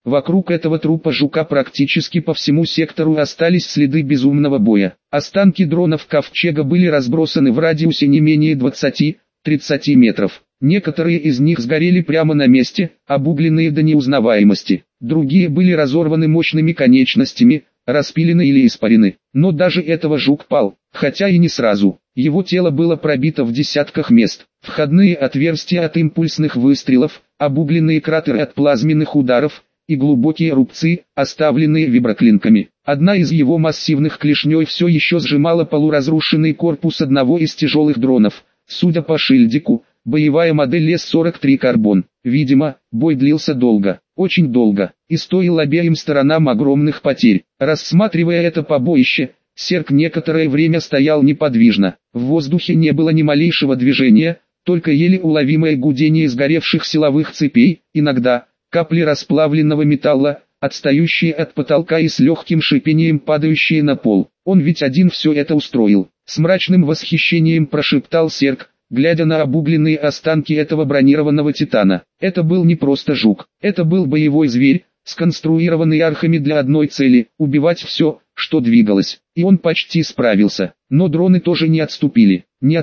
Вокруг этого трупа жука практически по всему сектору остались следы безумного боя. Останки дронов Ковчега были разбросаны в радиусе не менее 20-30 метров. Некоторые из них сгорели прямо на месте, обугленные до неузнаваемости. Другие были разорваны мощными конечностями, распилены или испарены. Но даже этого жук пал, хотя и не сразу. Его тело было пробито в десятках мест. Входные отверстия от импульсных выстрелов, обугленные кратеры от плазменных ударов и глубокие рубцы, оставленные виброклинками. Одна из его массивных клешней все еще сжимала полуразрушенный корпус одного из тяжелых дронов. Судя по шильдику, боевая модель С-43 «Карбон». Видимо, бой длился долго, очень долго, и стоил обеим сторонам огромных потерь. Рассматривая это побоище, Серк некоторое время стоял неподвижно. В воздухе не было ни малейшего движения, только еле уловимое гудение сгоревших силовых цепей, иногда капли расплавленного металла, отстающие от потолка и с легким шипением падающие на пол. Он ведь один все это устроил. С мрачным восхищением прошептал Серк, глядя на обугленные останки этого бронированного титана. Это был не просто жук, это был боевой зверь, сконструированный архами для одной цели – убивать все, что двигалось. И он почти справился. Но дроны тоже не отступили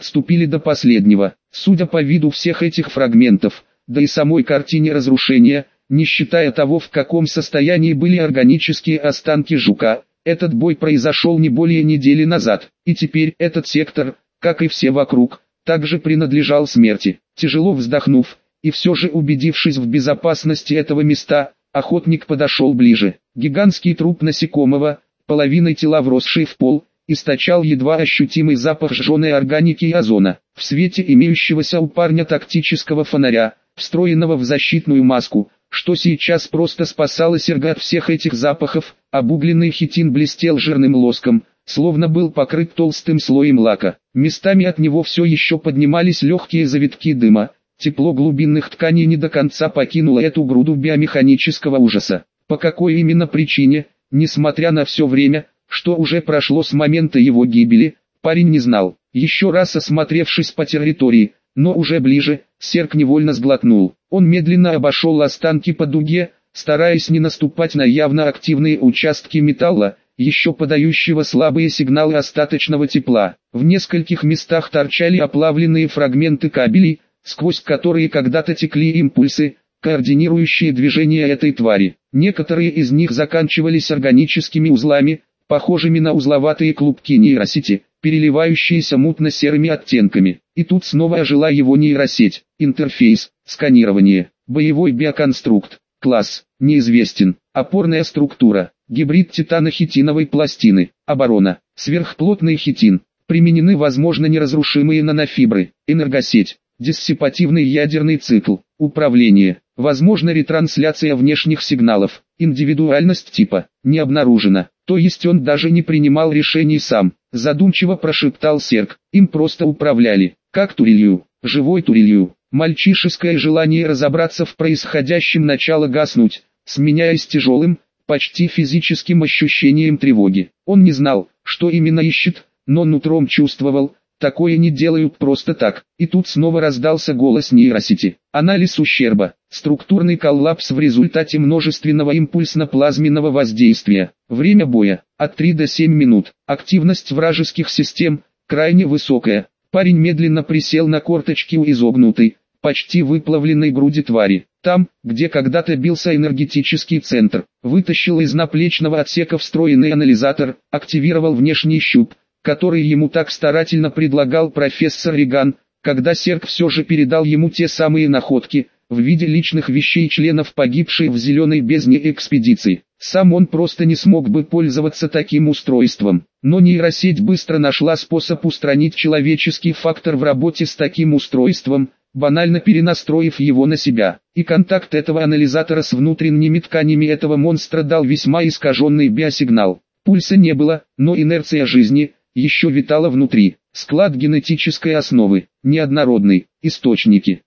до последнего. Судя по виду всех этих фрагментов, да и самой картине разрушения, не считая того, в каком состоянии были органические останки жука, этот бой произошел не более недели назад. И теперь этот сектор, как и все вокруг, также принадлежал смерти. Тяжело вздохнув, и все же убедившись в безопасности этого места, охотник подошел ближе. Гигантский труп насекомого, половиной тела вросший в пол, источал едва ощутимый запах сжженной органики и озона. В свете имеющегося у парня тактического фонаря, встроенного в защитную маску, что сейчас просто спасало Серга от всех этих запахов, обугленный хитин блестел жирным лоском, словно был покрыт толстым слоем лака. Местами от него все еще поднимались легкие завитки дыма. Тепло глубинных тканей не до конца покинуло эту груду биомеханического ужаса. По какой именно причине, несмотря на все время, что уже прошло с момента его гибели, парень не знал. Еще раз осмотревшись по территории, но уже ближе, Серк невольно сглотнул. Он медленно обошел останки по дуге, стараясь не наступать на явно активные участки металла, еще подающего слабые сигналы остаточного тепла. В нескольких местах торчали оплавленные фрагменты кабелей, сквозь которые когда-то текли импульсы, координирующие движения этой твари. Некоторые из них заканчивались органическими узлами, похожими на узловатые клубки нейросети, переливающиеся мутно-серыми оттенками. И тут снова ожила его нейросеть. Интерфейс, сканирование, боевой биоконструкт, класс, неизвестен, опорная структура, гибрид титано-хитиновой пластины, оборона, сверхплотный хитин, применены возможно неразрушимые нанофибры, энергосеть, диссипативный ядерный цикл, управление, возможно ретрансляция внешних сигналов, индивидуальность типа, не обнаружена, то есть он даже не принимал решений сам, задумчиво прошептал Серк, им просто управляли, как турелью, живой турелью. Мальчишеское желание разобраться в происходящем начало гаснуть, сменяясь тяжелым, почти физическим ощущением тревоги. Он не знал, что именно ищет, но нутром чувствовал, такое не делают просто так. И тут снова раздался голос нейросети. Анализ ущерба. Структурный коллапс в результате множественного импульсно-плазменного воздействия. Время боя. От 3 до 7 минут. Активность вражеских систем крайне высокая. Парень медленно присел на корточки у изогнутой, почти выплавленной груди твари. Там, где когда-то бился энергетический центр, вытащил из наплечного отсека встроенный анализатор, активировал внешний щуп, который ему так старательно предлагал профессор Риган, когда Серк все же передал ему те самые находки, в виде личных вещей членов погибшей в зеленой бездне экспедиции. Сам он просто не смог бы пользоваться таким устройством, но нейросеть быстро нашла способ устранить человеческий фактор в работе с таким устройством, банально перенастроив его на себя. И контакт этого анализатора с внутренними тканями этого монстра дал весьма искаженный биосигнал. Пульса не было, но инерция жизни еще витала внутри. Склад генетической основы, неоднородный, источники,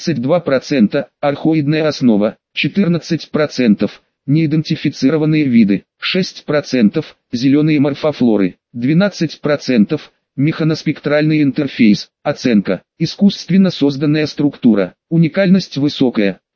32%, архоидная основа, 14%, неидентифицированные виды, 6%, зеленые морфофлоры, 12%, механоспектральный интерфейс, оценка, искусственно созданная структура, уникальность высокая,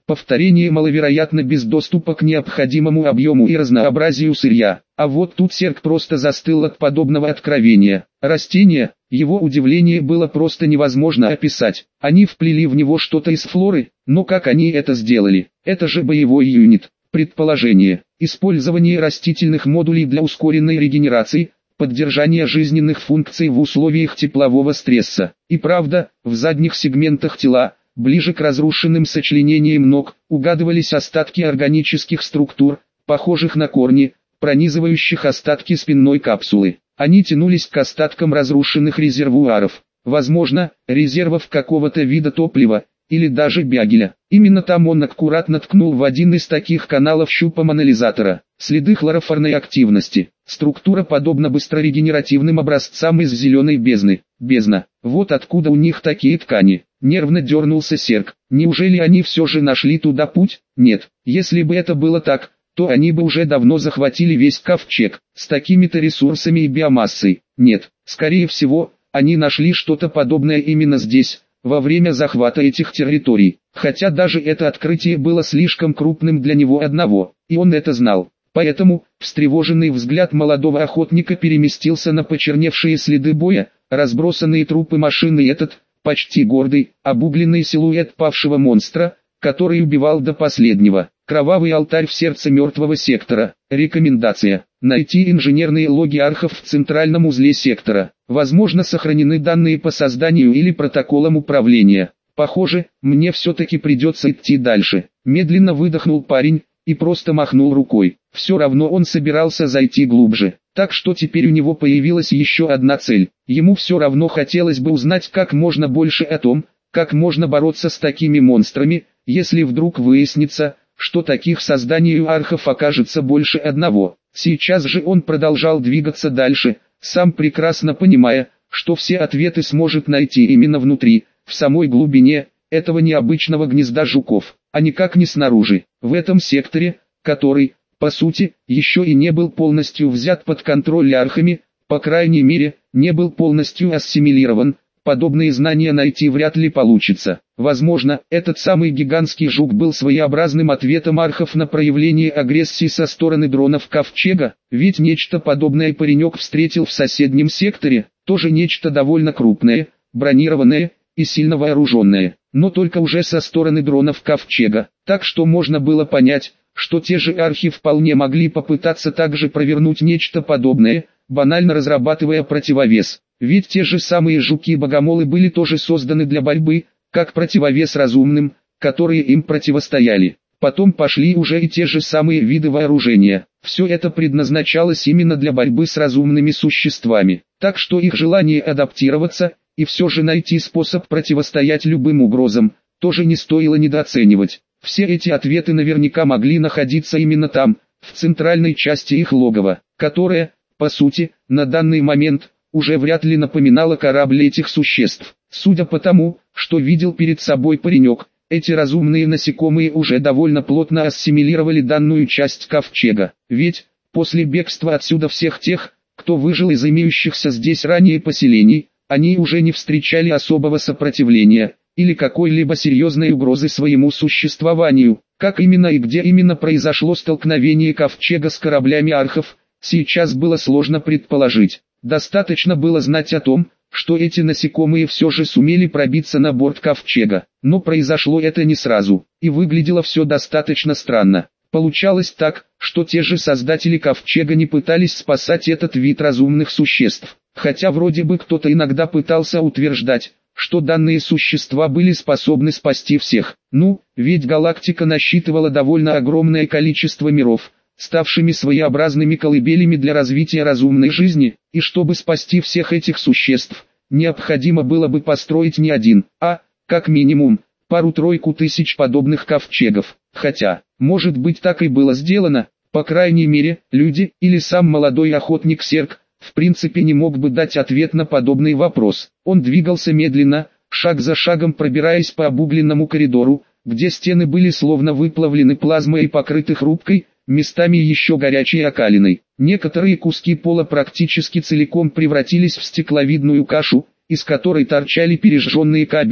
Повторение маловероятно без доступа к необходимому объему и разнообразию сырья. А вот тут Серг просто застыл от подобного откровения. Растения, его удивление было просто невозможно описать. Они вплели в него что-то из флоры, но как они это сделали? Это же боевой юнит. Предположение. Использование растительных модулей для ускоренной регенерации, поддержания жизненных функций в условиях теплового стресса. И правда, в задних сегментах тела, ближе к разрушенным сочленениям ног, угадывались остатки органических структур, похожих на корни, пронизывающих остатки спинной капсулы. Они тянулись к остаткам разрушенных резервуаров, возможно, резервов какого-то вида топлива, или даже бягеля. Именно там он аккуратно ткнул в один из таких каналов щупом анализатора. Следы хлорофорной активности. Структура подобна быстрорегенеративным образцам из зеленой бездны. Бездна. Вот откуда у них такие ткани. Нервно дернулся Серг. Неужели они все же нашли туда путь? Нет. Если бы это было так, то они бы уже давно захватили весь ковчег. С такими-то ресурсами и биомассой. Нет. Скорее всего, они нашли что-то подобное именно здесь, во время захвата этих территорий. Хотя даже это открытие было слишком крупным для него одного, и он это знал. Поэтому, встревоженный взгляд молодого охотника переместился на почерневшие следы боя, разбросанные трупы машины и этот, почти гордый, обугленный силуэт павшего монстра, который убивал до последнего. Кровавый алтарь в сердце мертвого сектора. Рекомендация. Найти инженерные логи архов в центральном узле сектора. Возможно, сохранены данные по созданию или протоколам управления. Похоже, мне все-таки придется идти дальше. Медленно выдохнул парень и просто махнул рукой. Все равно он собирался зайти глубже. Так что теперь у него появилась еще одна цель. Ему все равно хотелось бы узнать как можно больше о том, как можно бороться с такими монстрами, если вдруг выяснится, что таких созданий у архов окажется больше одного. Сейчас же он продолжал двигаться дальше, сам прекрасно понимая, что все ответы сможет найти именно внутри, в самой глубине этого необычного гнезда жуков, а никак не снаружи. В этом секторе, который, по сути, еще и не был полностью взят под контроль архами, по крайней мере, не был полностью ассимилирован, подобные знания найти вряд ли получится. Возможно, этот самый гигантский жук был своеобразным ответом архов на проявление агрессии со стороны дронов Ковчега, ведь нечто подобное паренек встретил в соседнем секторе, тоже нечто довольно крупное, бронированное и сильно вооруженное, но только уже со стороны дронов Ковчега, так что можно было понять, что те же архи вполне могли попытаться также провернуть нечто подобное, банально разрабатывая противовес. Ведь те же самые жуки-богомолы были тоже созданы для борьбы, как противовес разумным, которые им противостояли. Потом пошли уже и те же самые виды вооружения. Все это предназначалось именно для борьбы с разумными существами. Так что их желание адаптироваться, и все же найти способ противостоять любым угрозам, тоже не стоило недооценивать. Все эти ответы наверняка могли находиться именно там, в центральной части их логова, которая, по сути, на данный момент, уже вряд ли напоминала корабль этих существ. Судя по тому, что видел перед собой паренек, эти разумные насекомые уже довольно плотно ассимилировали данную часть ковчега. Ведь, после бегства отсюда всех тех, кто выжил из имеющихся здесь ранее поселений, они уже не встречали особого сопротивления, или какой-либо серьезной угрозы своему существованию. Как именно и где именно произошло столкновение ковчега с кораблями архов, сейчас было сложно предположить. Достаточно было знать о том, что эти насекомые все же сумели пробиться на борт ковчега. Но произошло это не сразу, и выглядело все достаточно странно. Получалось так, что те же создатели ковчега не пытались спасать этот вид разумных существ. Хотя вроде бы кто-то иногда пытался утверждать, что данные существа были способны спасти всех. Ну, ведь галактика насчитывала довольно огромное количество миров, ставшими своеобразными колыбелями для развития разумной жизни, и чтобы спасти всех этих существ, необходимо было бы построить не один, а, как минимум, пару-тройку тысяч подобных ковчегов. Хотя, может быть так и было сделано, по крайней мере, люди или сам молодой охотник Серг, в принципе не мог бы дать ответ на подобный вопрос. Он двигался медленно, шаг за шагом пробираясь по обугленному коридору, где стены были словно выплавлены плазмой и покрыты хрупкой, местами еще горячей окалиной. Некоторые куски пола практически целиком превратились в стекловидную кашу, из которой торчали пережженные кабели,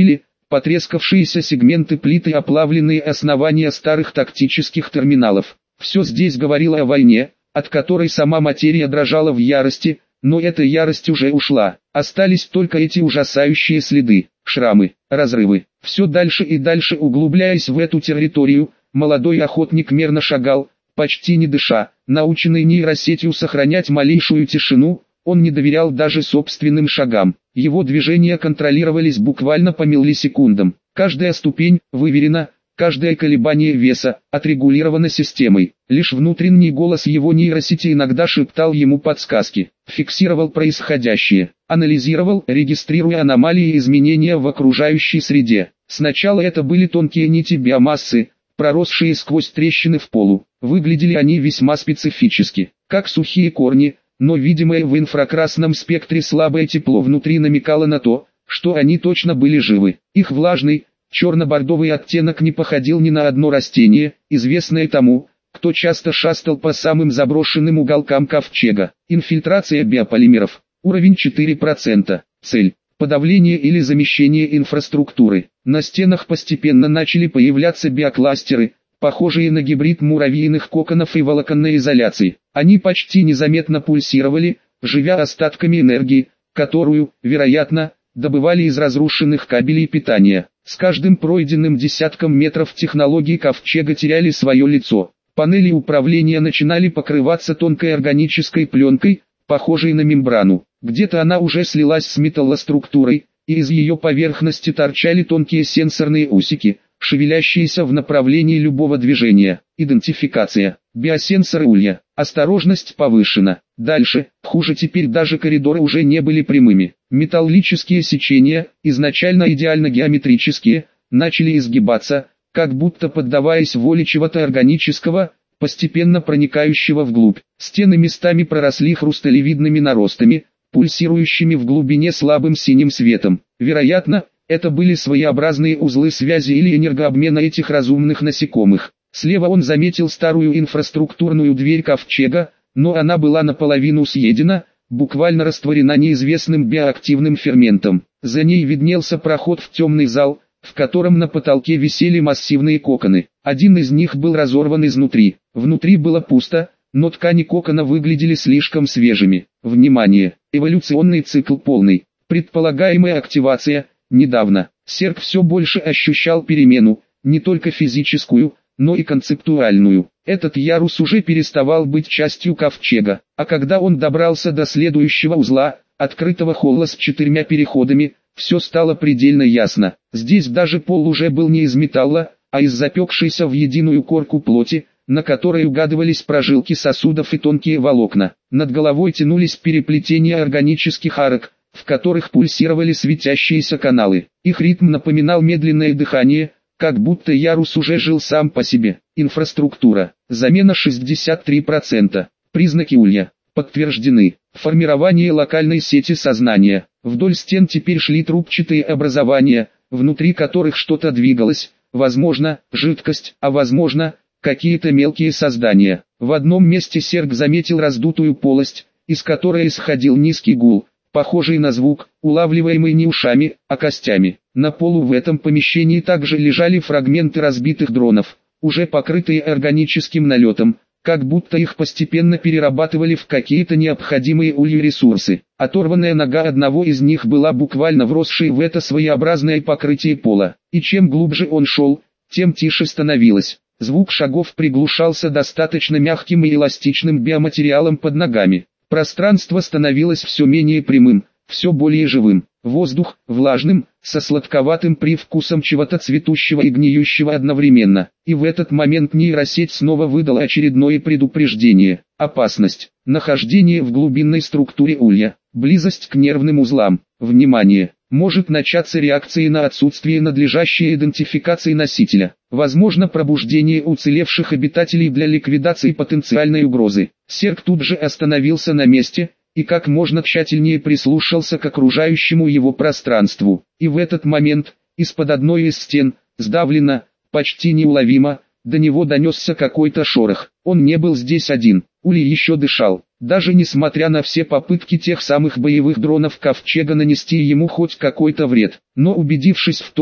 потрескавшиеся сегменты плит и оплавленные основания старых тактических терминалов. Все здесь говорило о войне, от которой сама материя дрожала в ярости, но эта ярость уже ушла. Остались только эти ужасающие следы, шрамы, разрывы. Все дальше и дальше углубляясь в эту территорию, молодой охотник мерно шагал, почти не дыша. Наученный нейросетью сохранять малейшую тишину, он не доверял даже собственным шагам. Его движения контролировались буквально по миллисекундам. Каждая ступень выверена, каждое колебание веса отрегулировано системой. Лишь внутренний голос его нейросети иногда шептал ему подсказки, фиксировал происходящее, анализировал, регистрируя аномалии и изменения в окружающей среде. Сначала это были тонкие нити биомассы, проросшие сквозь трещины в полу. Выглядели они весьма специфически, как сухие корни, но видимое в инфракрасном спектре слабое тепло внутри намекало на то, что они точно были живы. Их влажный, черно-бордовый оттенок не походил ни на одно растение, известное тому, кто часто шастал по самым заброшенным уголкам ковчега. Инфильтрация биополимеров. Уровень 4%. Цель – подавление или замещение инфраструктуры. На стенах постепенно начали появляться биокластеры, похожие на гибрид муравьиных коконов и волоконной изоляции. Они почти незаметно пульсировали, живя остатками энергии, которую, вероятно, добывали из разрушенных кабелей питания. С каждым пройденным десятком метров технологии ковчега теряли свое лицо. Панели управления начинали покрываться тонкой органической пленкой, похожей на мембрану. Где-то она уже слилась с металлоструктурой, и из ее поверхности торчали тонкие сенсорные усики, шевелящиеся в направлении любого движения. Идентификация. Биосенсоры улья. Осторожность повышена. Дальше, хуже теперь даже коридоры уже не были прямыми. Металлические сечения, изначально идеально геометрические, начали изгибаться, как будто поддаваясь воле чего-то органического, постепенно проникающего вглубь. Стены местами проросли хрусталевидными наростами, пульсирующими в глубине слабым синим светом. Вероятно, это были своеобразные узлы связи или энергообмена этих разумных насекомых. Слева он заметил старую инфраструктурную дверь ковчега, но она была наполовину съедена, буквально растворена неизвестным биоактивным ферментом. За ней виднелся проход в темный зал, в котором на потолке висели массивные коконы. Один из них был разорван изнутри. Внутри было пусто, но ткани кокона выглядели слишком свежими. Внимание! Эволюционный цикл полный. Предполагаемая активация. Недавно. Серк все больше ощущал перемену, не только физическую, но и концептуальную. Этот ярус уже переставал быть частью ковчега, а когда он добрался до следующего узла, открытого холла с 4 переходами, все стало предельно ясно. Здесь даже пол уже был не из металла, а из запекшейся в единую корку плоти, на которой угадывались прожилки сосудов и тонкие волокна. Над головой тянулись переплетения органических арок, в которых пульсировали светящиеся каналы. Их ритм напоминал медленное дыхание, как будто ярус уже жил сам по себе. Инфраструктура. Замена 63%. Признаки улья подтверждены. Формирование локальной сети сознания. Вдоль стен теперь шли трубчатые образования, внутри которых что-то двигалось, возможно, жидкость, а возможно, какие-то мелкие создания. В одном месте Серг заметил раздутую полость, из которой исходил низкий гул, похожий на звук, улавливаемый не ушами, а костями. На полу в этом помещении также лежали фрагменты разбитых дронов, уже покрытые органическим налетом, как будто их постепенно перерабатывали в какие-то необходимые улью ресурсы. Оторванная нога одного из них была буквально вросшей в это своеобразное покрытие пола. И чем глубже он шел, тем тише становилось. Звук шагов приглушался достаточно мягким и эластичным биоматериалом под ногами. Пространство становилось все менее прямым, все более живым. Воздух, влажным, со сладковатым привкусом чего-то цветущего и гниющего одновременно. И в этот момент нейросеть снова выдала очередное предупреждение. Опасность. Нахождение в глубинной структуре улья. Близость к нервным узлам. Внимание! Может начаться реакция на отсутствие надлежащей идентификации носителя. Возможно пробуждение уцелевших обитателей для ликвидации потенциальной угрозы. Серк тут же остановился на месте и как можно тщательнее прислушался к окружающему его пространству. И в этот момент, из-под одной из стен, сдавленно, почти неуловимо, до него донесся какой-то шорох. Он не был здесь один, Ули еще дышал. Даже несмотря на все попытки тех самых боевых дронов Ковчега нанести ему хоть какой-то вред. Но убедившись в том,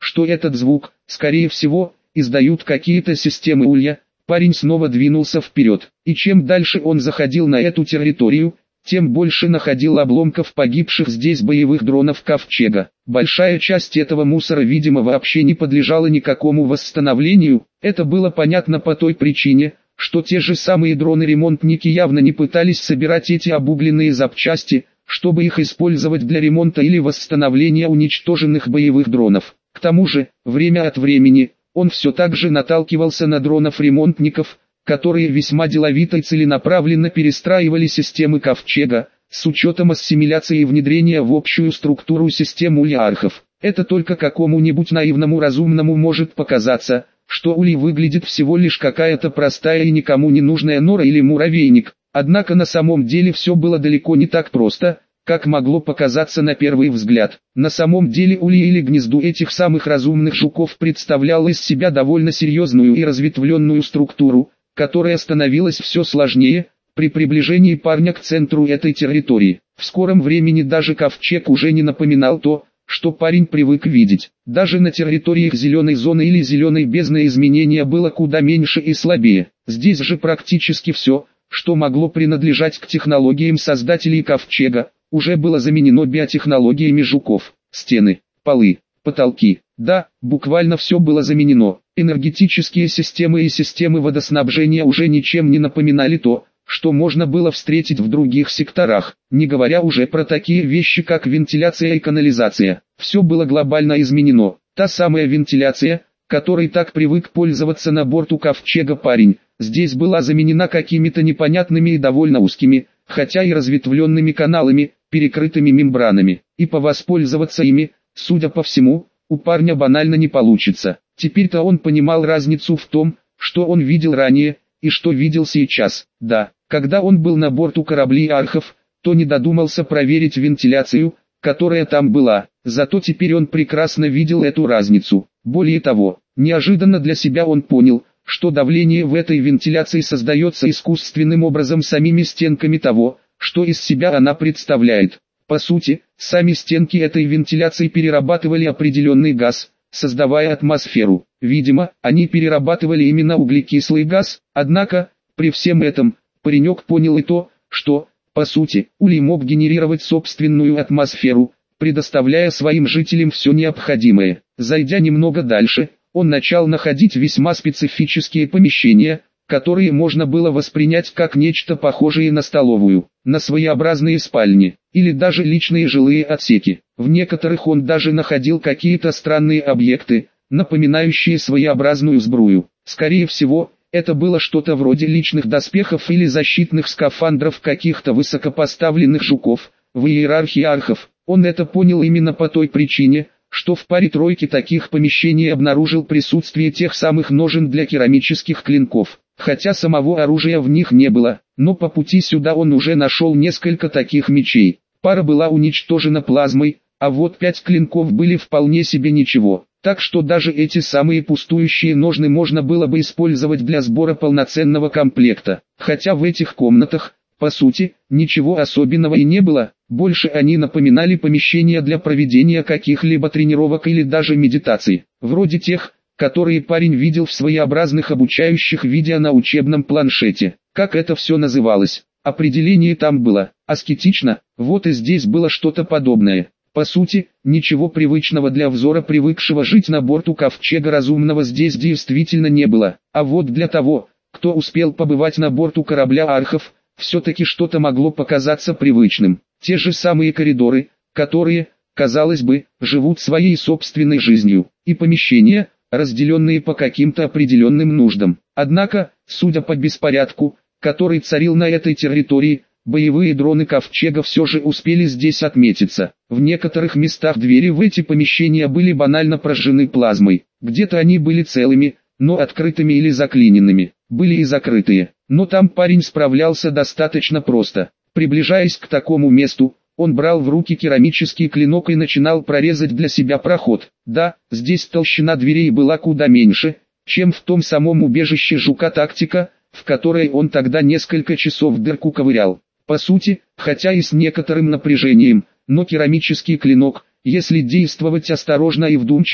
что этот звук, скорее всего, издают какие-то системы улья, парень снова двинулся вперед. И чем дальше он заходил на эту территорию, тем больше находил обломков погибших здесь боевых дронов Ковчега. Большая часть этого мусора, видимо, вообще не подлежала никакому восстановлению. Это было понятно по той причине, что те же самые дроны-ремонтники явно не пытались собирать эти обугленные запчасти, чтобы их использовать для ремонта или восстановления уничтоженных боевых дронов. К тому же, время от времени, он все так же наталкивался на дронов-ремонтников, которые весьма деловито и целенаправленно перестраивали системы Ковчега, с учетом ассимиляции и внедрения в общую структуру систем улья-архов. Это только какому-нибудь наивному разумному может показаться, что улей выглядит всего лишь какая-то простая и никому не нужная нора или муравейник. Однако на самом деле все было далеко не так просто, как могло показаться на первый взгляд. На самом деле улья или гнездо этих самых разумных жуков представляло из себя довольно серьезную и разветвленную структуру, которая становилась все сложнее при приближении парня к центру этой территории. В скором времени даже Ковчег уже не напоминал то, что парень привык видеть. Даже на территориях зеленой зоны или зеленой бездны изменения было куда меньше и слабее. Здесь же практически все, что могло принадлежать к технологиям создателей Ковчега, уже было заменено биотехнологиями жуков. Стены, полы, потолки. Да, буквально все было заменено. Энергетические системы и системы водоснабжения уже ничем не напоминали то, что можно было встретить в других секторах, не говоря уже про такие вещи, как вентиляция и канализация. Все было глобально изменено. Та самая вентиляция, которой так привык пользоваться на борту Ковчега парень, здесь была заменена какими-то непонятными и довольно узкими, хотя и разветвленными каналами, перекрытыми мембранами. И повоспользоваться ими, судя по всему, у парня банально не получится. Теперь-то он понимал разницу в том, что он видел ранее, и что видел сейчас. Да, когда он был на борту кораблей архов, то не додумался проверить вентиляцию, которая там была. Зато теперь он прекрасно видел эту разницу. Более того, неожиданно для себя он понял, что давление в этой вентиляции создается искусственным образом самими стенками того, что из себя она представляет. По сути, сами стенки этой вентиляции перерабатывали определенный газ, создавая атмосферу. Видимо, они перерабатывали именно углекислый газ, однако, при всем этом, паренек понял и то, что, по сути, улей мог генерировать собственную атмосферу, предоставляя своим жителям все необходимое. Зайдя немного дальше, он начал находить весьма специфические помещения, которые можно было воспринять как нечто похожее на столовую, на своеобразные спальни, или даже личные жилые отсеки. В некоторых он даже находил какие-то странные объекты, напоминающие своеобразную сбрую. Скорее всего, это было что-то вроде личных доспехов или защитных скафандров каких-то высокопоставленных жуков. В иерархии архов он это понял именно по той причине, что в паре-тройке таких помещений обнаружил присутствие тех самых ножен для керамических клинков. Хотя самого оружия в них не было, но по пути сюда он уже нашел несколько таких мечей. Пара была уничтожена плазмой, а вот 5 клинков были вполне себе ничего. Так что даже эти самые пустующие ножны можно было бы использовать для сбора полноценного комплекта. Хотя в этих комнатах, по сути, ничего особенного и не было, больше они напоминали помещения для проведения каких-либо тренировок или даже медитаций, вроде тех, которые парень видел в своеобразных обучающих видео на учебном планшете. Как это все называлось? Определение там было аскетично, вот и здесь было что-то подобное. По сути, ничего привычного для взора привыкшего жить на борту Ковчега разумного здесь действительно не было. А вот для того, кто успел побывать на борту корабля архов, все-таки что-то могло показаться привычным. Те же самые коридоры, которые, казалось бы, живут своей собственной жизнью, и помещения, разделенные по каким-то определенным нуждам. Однако, судя по беспорядку, который царил на этой территории, боевые дроны Ковчега все же успели здесь отметиться. В некоторых местах двери в эти помещения были банально прожжены плазмой. Где-то они были целыми, но открытыми или заклиненными. Были и закрытые. Но там парень справлялся достаточно просто. Приближаясь к такому месту, он брал в руки керамический клинок и начинал прорезать для себя проход. Да, здесь толщина дверей была куда меньше, чем в том самом убежище Жука-тактика, в которой он тогда несколько часов в дырку ковырял. По сути, хотя и с некоторым напряжением, но керамический клинок, если действовать осторожно и вдумчиво,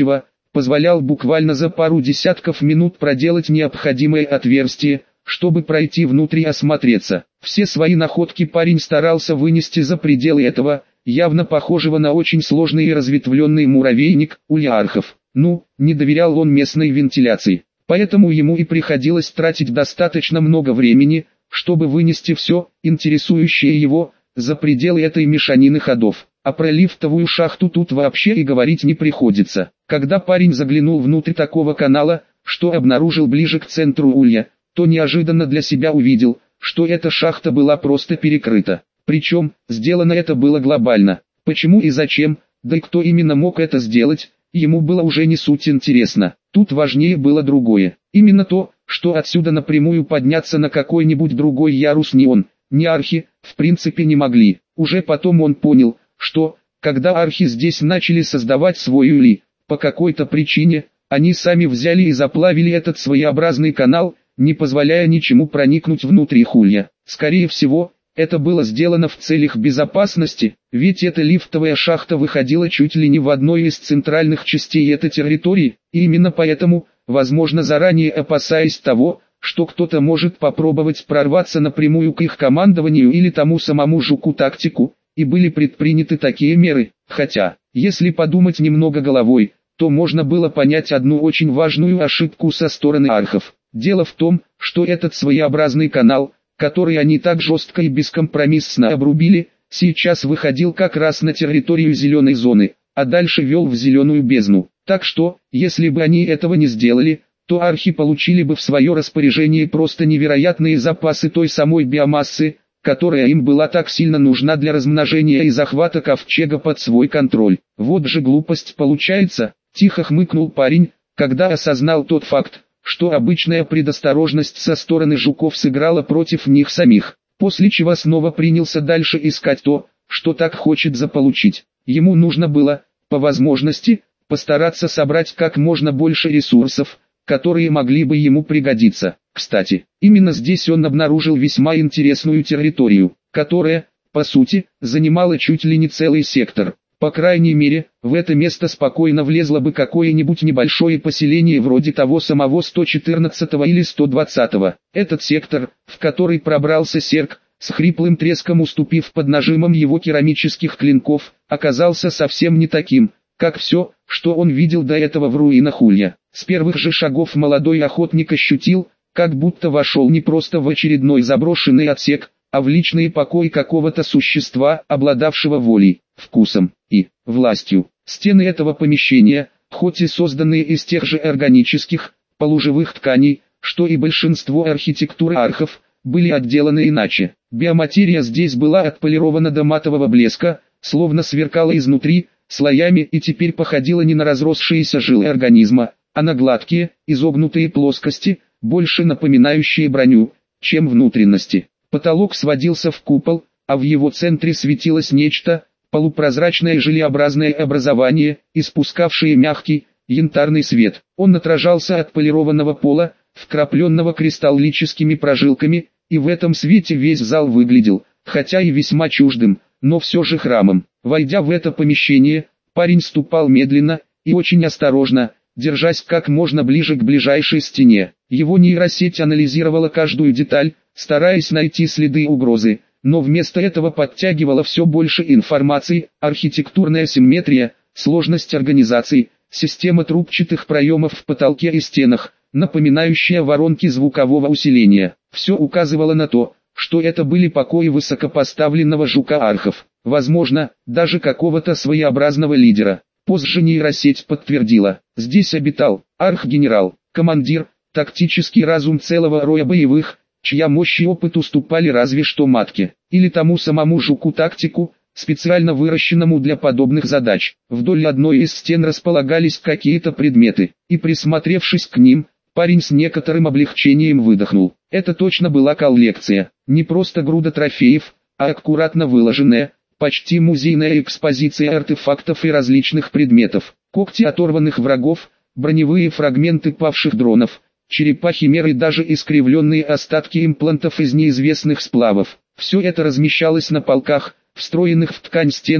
позволял буквально за пару десятков минут проделать необходимое отверстие, чтобы пройти внутрь и осмотреться. Все свои находки парень старался вынести за пределы этого, явно похожего на очень сложный и разветвленный муравейник, улья архов. Не доверял он местной вентиляции, поэтому ему и приходилось тратить достаточно много времени, чтобы вынести все, интересующее его, за пределы этой мешанины ходов. А про лифтовую шахту тут вообще и говорить не приходится. Когда парень заглянул внутрь такого канала, что обнаружил ближе к центру улья, то неожиданно для себя увидел, что эта шахта была просто перекрыта. Причем, сделано это было глобально. Почему и зачем, да и кто именно мог это сделать, ему было уже не суть интересно. Тут важнее было другое. Именно то, что отсюда напрямую подняться на какой-нибудь другой ярус ни он, ни архи, в принципе не могли. Уже потом он понял, что, когда архи здесь начали создавать свой улей, по какой-то причине, они сами взяли и заплавили этот своеобразный канал, не позволяя ничему проникнуть внутрь их улья. Скорее всего, это было сделано в целях безопасности, ведь эта лифтовая шахта выходила чуть ли не в одной из центральных частей этой территории, и именно поэтому, возможно заранее опасаясь того, что кто-то может попробовать прорваться напрямую к их командованию или тому самому Жуку-тактику, и были предприняты такие меры. Хотя, если подумать немного головой, то можно было понять одну очень важную ошибку со стороны архов. Дело в том, что этот своеобразный канал, который они так жестко и бескомпромиссно обрубили, сейчас выходил как раз на территорию зеленой зоны, а дальше вел в зеленую бездну. Так что, если бы они этого не сделали, то архи получили бы в свое распоряжение просто невероятные запасы той самой биомассы, которая им была так сильно нужна для размножения и захвата ковчега под свой контроль. Вот же глупость получается, тихо хмыкнул парень, когда осознал тот факт, что обычная предосторожность со стороны жуков сыграла против них самих, после чего снова принялся дальше искать то, что так хочет заполучить. Ему нужно было, по возможности, постараться собрать как можно больше ресурсов, которые могли бы ему пригодиться. Кстати, именно здесь он обнаружил весьма интересную территорию, которая, по сути, занимала чуть ли не целый сектор. По крайней мере, в это место спокойно влезло бы какое-нибудь небольшое поселение вроде того самого 114 или 120. Этот сектор, в который пробрался Серк, с хриплым треском уступив под нажимом его керамических клинков, оказался совсем не таким, как все, что он видел до этого в руинах улья. С первых же шагов молодой охотник ощутил, как будто вошел не просто в очередной заброшенный отсек, а в личный покой какого-то существа, обладавшего волей, вкусом и властью. Стены этого помещения, хоть и созданные из тех же органических, полуживых тканей, что и большинство архитектуры архов, были отделаны иначе. Биоматерия здесь была отполирована до матового блеска, словно сверкала изнутри, слоями и теперь походила не на разросшиеся жилы организма, а на гладкие, изогнутые плоскости, больше напоминающие броню, чем внутренности. Потолок сводился в купол, а в его центре светилось нечто, полупрозрачное желеобразное образование, испускавшее мягкий, янтарный свет. Он отражался от полированного пола, вкрапленного кристаллическими прожилками, и в этом свете весь зал выглядел, хотя и весьма чуждым, но все же храмом. Войдя в это помещение, парень ступал медленно и очень осторожно, держась как можно ближе к ближайшей стене. Его нейросеть анализировала каждую деталь, стараясь найти следы угрозы, но вместо этого подтягивала все больше информации: архитектурная симметрия, сложность организации, система трубчатых проемов в потолке и стенах, напоминающая воронки звукового усиления. Все указывало на то, что это были покои высокопоставленного жука архов, возможно, даже какого-то своеобразного лидера. Позже нейросеть подтвердила: здесь обитал арх-генерал, командир, тактический разум целого роя боевых, чья мощь и опыт уступали разве что матке, или тому самому Жуку-тактику, специально выращенному для подобных задач. Вдоль одной из стен располагались какие-то предметы, и присмотревшись к ним, парень с некоторым облегчением выдохнул. Это точно была коллекция, не просто груда трофеев, а аккуратно выложенная, почти музейная экспозиция артефактов и различных предметов. Когти оторванных врагов, броневые фрагменты павших дронов, черепа химер и даже искривленные остатки имплантов из неизвестных сплавов. Все это размещалось на полках, встроенных в ткань стены,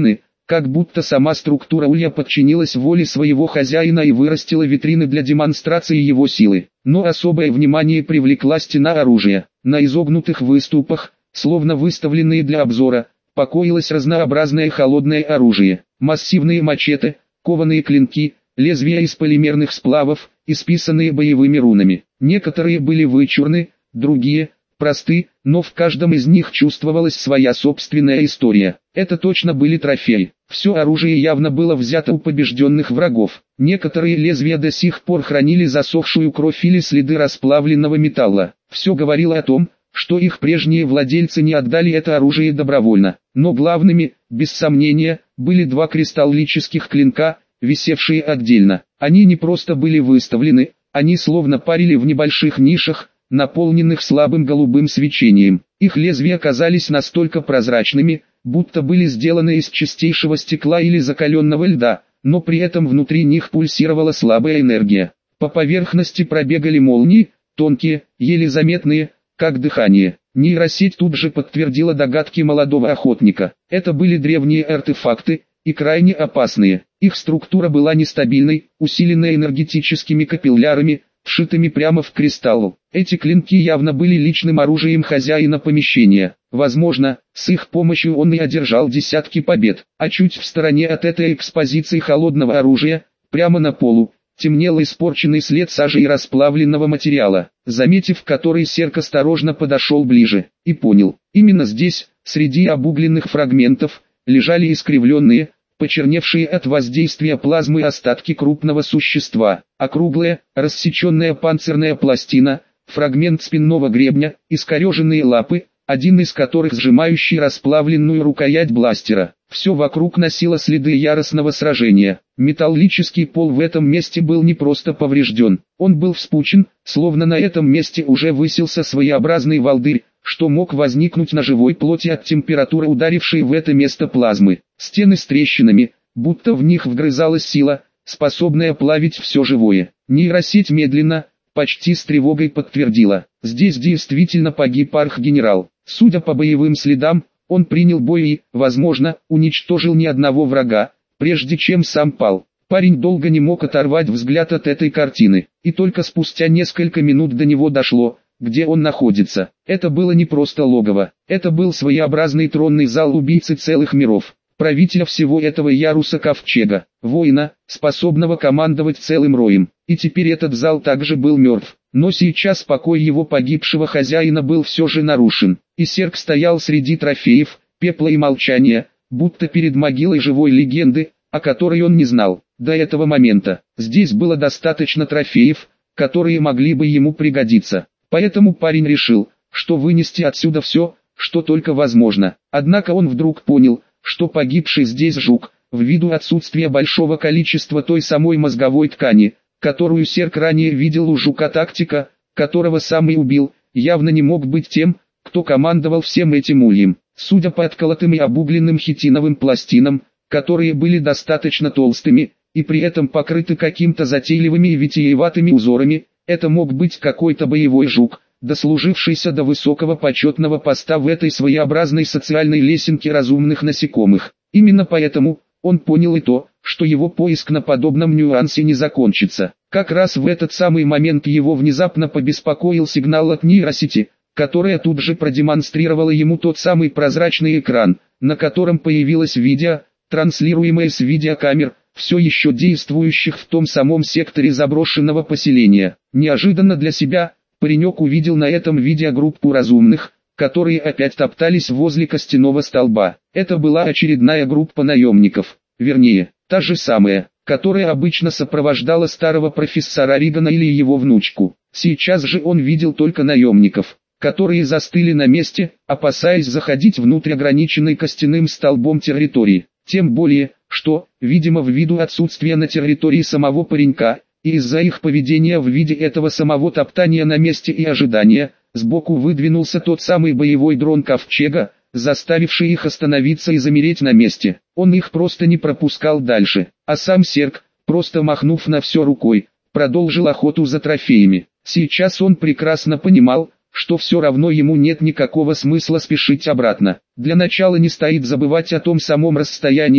как будто сама структура улья подчинилась воле своего хозяина и вырастила витрины для демонстрации его силы. Но особое внимание привлекла стена оружия. На изогнутых выступах, словно выставленные для обзора, покоилось разнообразное холодное оружие. Массивные мачете, кованые клинки, лезвия из полимерных сплавов, исписанные боевыми рунами. Некоторые были вычурны, другие – просты, но в каждом из них чувствовалась своя собственная история. Это точно были трофеи. Все оружие явно было взято у побежденных врагов. Некоторые лезвия до сих пор хранили засохшую кровь или следы расплавленного металла. Все говорило о том, что их прежние владельцы не отдали это оружие добровольно. Но главными, без сомнения, были два кристаллических клинка, висевшие отдельно. Они не просто были выставлены, они словно парили в небольших нишах, наполненных слабым голубым свечением. Их лезвия казались настолько прозрачными, будто были сделаны из чистейшего стекла или закаленного льда, но при этом внутри них пульсировала слабая энергия. По поверхности пробегали молнии, тонкие, еле заметные, как дыхание. Нейросеть тут же подтвердила догадки молодого охотника. Это были древние артефакты, и крайне опасные. Их структура была нестабильной, усиленная энергетическими капиллярами, вшитыми прямо в кристалл. Эти клинки явно были личным оружием хозяина помещения. Возможно, с их помощью он и одержал десятки побед. А чуть в стороне от этой экспозиции холодного оружия, прямо на полу, темнел испорченный след сажи и расплавленного материала, заметив который, Серк осторожно подошел ближе, и понял, именно здесь, среди обугленных фрагментов, лежали искривленные, почерневшие от воздействия плазмы остатки крупного существа, округлая, рассеченная панцирная пластина, фрагмент спинного гребня, искореженные лапы, один из которых сжимающий расплавленную рукоять бластера. Все вокруг носило следы яростного сражения. Металлический пол в этом месте был не просто поврежден, он был вспучен, словно на этом месте уже высился своеобразный волдырь, что мог возникнуть на живой плоти от температуры ударившей в это место плазмы. Стены с трещинами, будто в них вгрызалась сила, способная плавить все живое. Нейросеть медленно, почти с тревогой подтвердила: здесь действительно погиб архгенерал. Судя по боевым следам, он принял бой и, возможно, уничтожил ни одного врага, прежде чем сам пал. Парень долго не мог оторвать взгляд от этой картины, и только спустя несколько минут до него дошло, где он находится. Это было не просто логово, это был своеобразный тронный зал убийцы целых миров, правителя всего этого яруса ковчега, воина, способного командовать целым роем. И теперь этот зал также был мертв, но сейчас покой его погибшего хозяина был все же нарушен, и Серк стоял среди трофеев, пепла и молчания, будто перед могилой живой легенды, о которой он не знал. До этого момента здесь было достаточно трофеев, которые могли бы ему пригодиться. Поэтому парень решил, что вынести отсюда все, что только возможно. Однако он вдруг понял, что погибший здесь жук, ввиду отсутствия большого количества той самой мозговой ткани, которую Серк ранее видел у жука-тактика, которого сам и убил, явно не мог быть тем, кто командовал всем этим ульем. Судя по отколотым и обугленным хитиновым пластинам, которые были достаточно толстыми, и при этом покрыты каким-то затейливыми и витиеватыми узорами, это мог быть какой-то боевой жук, дослужившийся до высокого почетного поста в этой своеобразной социальной лесенке разумных насекомых. Именно поэтому он понял и то, что его поиск на подобном нюансе не закончится. Как раз в этот самый момент его внезапно побеспокоил сигнал от нейросети, которая тут же продемонстрировала ему тот самый прозрачный экран, на котором появилось видео, транслируемое с видеокамер, все еще действующих в том самом секторе заброшенного поселения. Неожиданно для себя, паренек увидел на этом видео группу разумных, которые опять топтались возле костяного столба. Это была очередная группа наемников, вернее, та же самая, которая обычно сопровождала старого профессора Ригана или его внучку. Сейчас же он видел только наемников, которые застыли на месте, опасаясь заходить внутрь ограниченной костяным столбом территории. Тем более, что, видимо ввиду отсутствия на территории самого паренька, и из-за их поведения в виде этого самого топтания на месте и ожидания, сбоку выдвинулся тот самый боевой дрон ковчега, заставивший их остановиться и замереть на месте. Он их просто не пропускал дальше, а сам Серк, просто махнув на все рукой, продолжил охоту за трофеями. Сейчас он прекрасно понимал, что все равно ему нет никакого смысла спешить обратно. Для начала не стоит забывать о том самом расстоянии,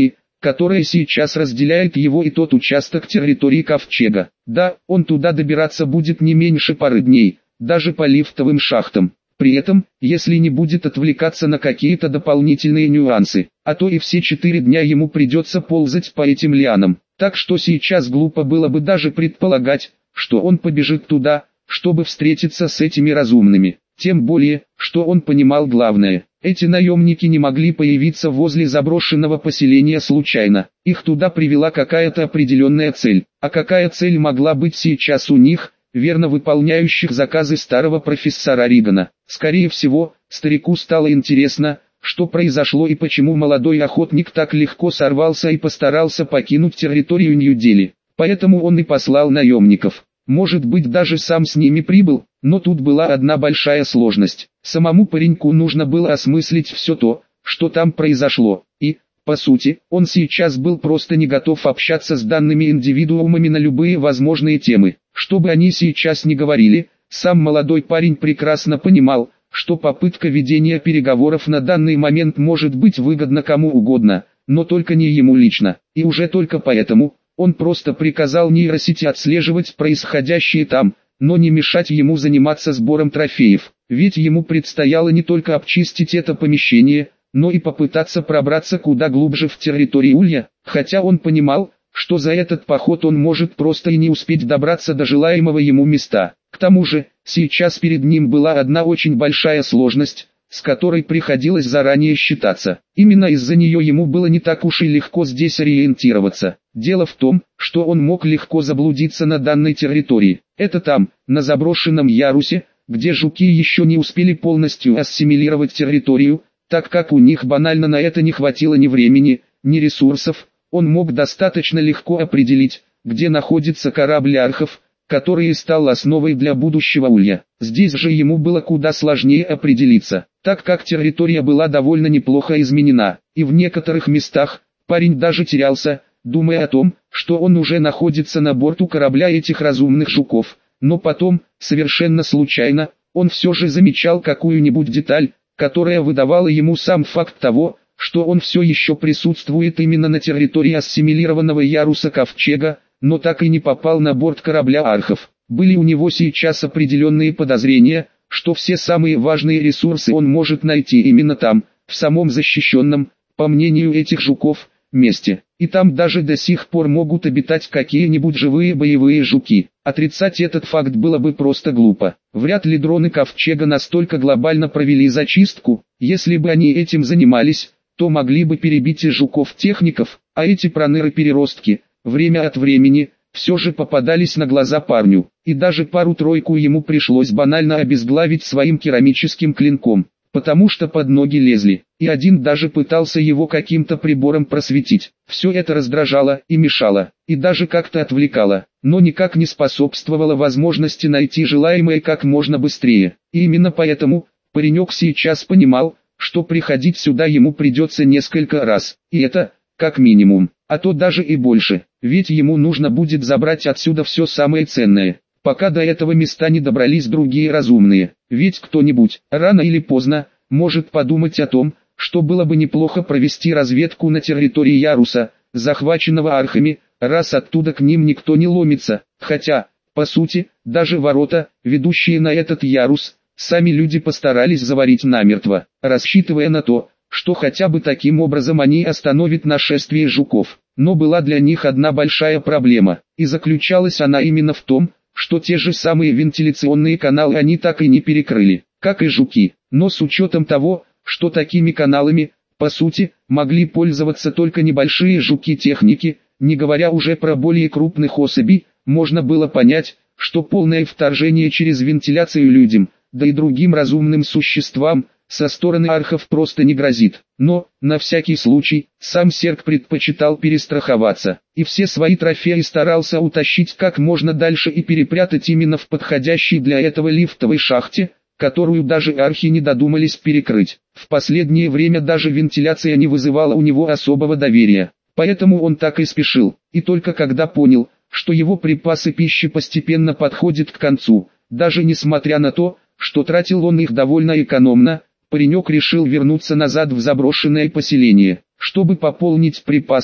которая сейчас разделяет его и тот участок территории ковчега. Да, он туда добираться будет не меньше пары дней, даже по лифтовым шахтам. При этом, если не будет отвлекаться на какие-то дополнительные нюансы, а то и все 4 дня ему придется ползать по этим лианам. Так что сейчас глупо было бы даже предполагать, что он побежит туда, чтобы встретиться с этими разумными. Тем более, что он понимал главное. Эти наемники не могли появиться возле заброшенного поселения случайно. Их туда привела какая-то определенная цель. А какая цель могла быть сейчас у них, верно выполняющих заказы старого профессора Ригана? Скорее всего, старику стало интересно, что произошло и почему молодой охотник так легко сорвался и постарался покинуть территорию Нью-Дели. Поэтому он и послал наемников. Может быть, даже сам с ними прибыл, но тут была одна большая сложность. Самому пареньку нужно было осмыслить все то, что там произошло, и, по сути, он сейчас был просто не готов общаться с данными индивидуумами на любые возможные темы. Что бы они сейчас ни говорили, сам молодой парень прекрасно понимал, что попытка ведения переговоров на данный момент может быть выгодна кому угодно, но только не ему лично, и уже только поэтому он просто приказал нейросети отслеживать происходящее там, но не мешать ему заниматься сбором трофеев, ведь ему предстояло не только обчистить это помещение, но и попытаться пробраться куда глубже в территорию Улья, хотя он понимал, что за этот поход он может просто и не успеть добраться до желаемого ему места. К тому же, сейчас перед ним была одна очень большая сложность, с которой приходилось заранее считаться. Именно из-за нее ему было не так уж и легко здесь ориентироваться. Дело в том, что он мог легко заблудиться на данной территории. Это там, на заброшенном ярусе, где жуки еще не успели полностью ассимилировать территорию, так как у них банально на это не хватило ни времени, ни ресурсов. Он мог достаточно легко определить, где находится корабль архов, который и стал основой для будущего Улья. Здесь же ему было куда сложнее определиться, так как территория была довольно неплохо изменена, и в некоторых местах парень даже терялся, думая о том, что он уже находится на борту корабля этих разумных жуков. Но потом, совершенно случайно, он все же замечал какую-нибудь деталь, которая выдавала ему сам факт того, что он все еще присутствует именно на территории ассимилированного яруса ковчега, но так и не попал на борт корабля архов. Были у него сейчас определенные подозрения, что все самые важные ресурсы он может найти именно там, в самом защищенном, по мнению этих жуков, месте. И там даже до сих пор могут обитать какие-нибудь живые боевые жуки. Отрицать этот факт было бы просто глупо. Вряд ли дроны ковчега настолько глобально провели зачистку. Если бы они этим занимались, то могли бы перебить и жуков-техников, а эти проныры-переростки, время от времени, все же попадались на глаза парню, и даже пару-тройку ему пришлось банально обезглавить своим керамическим клинком, потому что под ноги лезли, и один даже пытался его каким-то прибором просветить. Все это раздражало и мешало, и даже как-то отвлекало, но никак не способствовало возможности найти желаемое как можно быстрее. И именно поэтому паренек сейчас понимал, что приходить сюда ему придется несколько раз, и это, как минимум, а то даже и больше, ведь ему нужно будет забрать отсюда все самое ценное, пока до этого места не добрались другие разумные, ведь кто-нибудь, рано или поздно, может подумать о том, что было бы неплохо провести разведку на территории яруса, захваченного архами, раз оттуда к ним никто не ломится, хотя, по сути, даже ворота, ведущие на этот ярус, сами люди постарались заварить намертво, рассчитывая на то, что хотя бы таким образом они остановят нашествие жуков. Но была для них одна большая проблема, и заключалась она именно в том, что те же самые вентиляционные каналы они так и не перекрыли, как и жуки. Но с учетом того, что такими каналами, по сути, могли пользоваться только небольшие жуки-техники, не говоря уже про более крупных особей, можно было понять, что полное вторжение через вентиляцию людям, да и другим разумным существам, со стороны архов просто не грозит. Но, на всякий случай, сам Серк предпочитал перестраховаться, и все свои трофеи старался утащить как можно дальше и перепрятать именно в подходящей для этого лифтовой шахте, которую даже архи не додумались перекрыть. В последнее время даже вентиляция не вызывала у него особого доверия, поэтому он так и спешил, и только когда понял, что его припасы пищи постепенно подходят к концу, даже несмотря на то, что тратил он их довольно экономно, паренек решил вернуться назад в заброшенное поселение, чтобы пополнить припасы,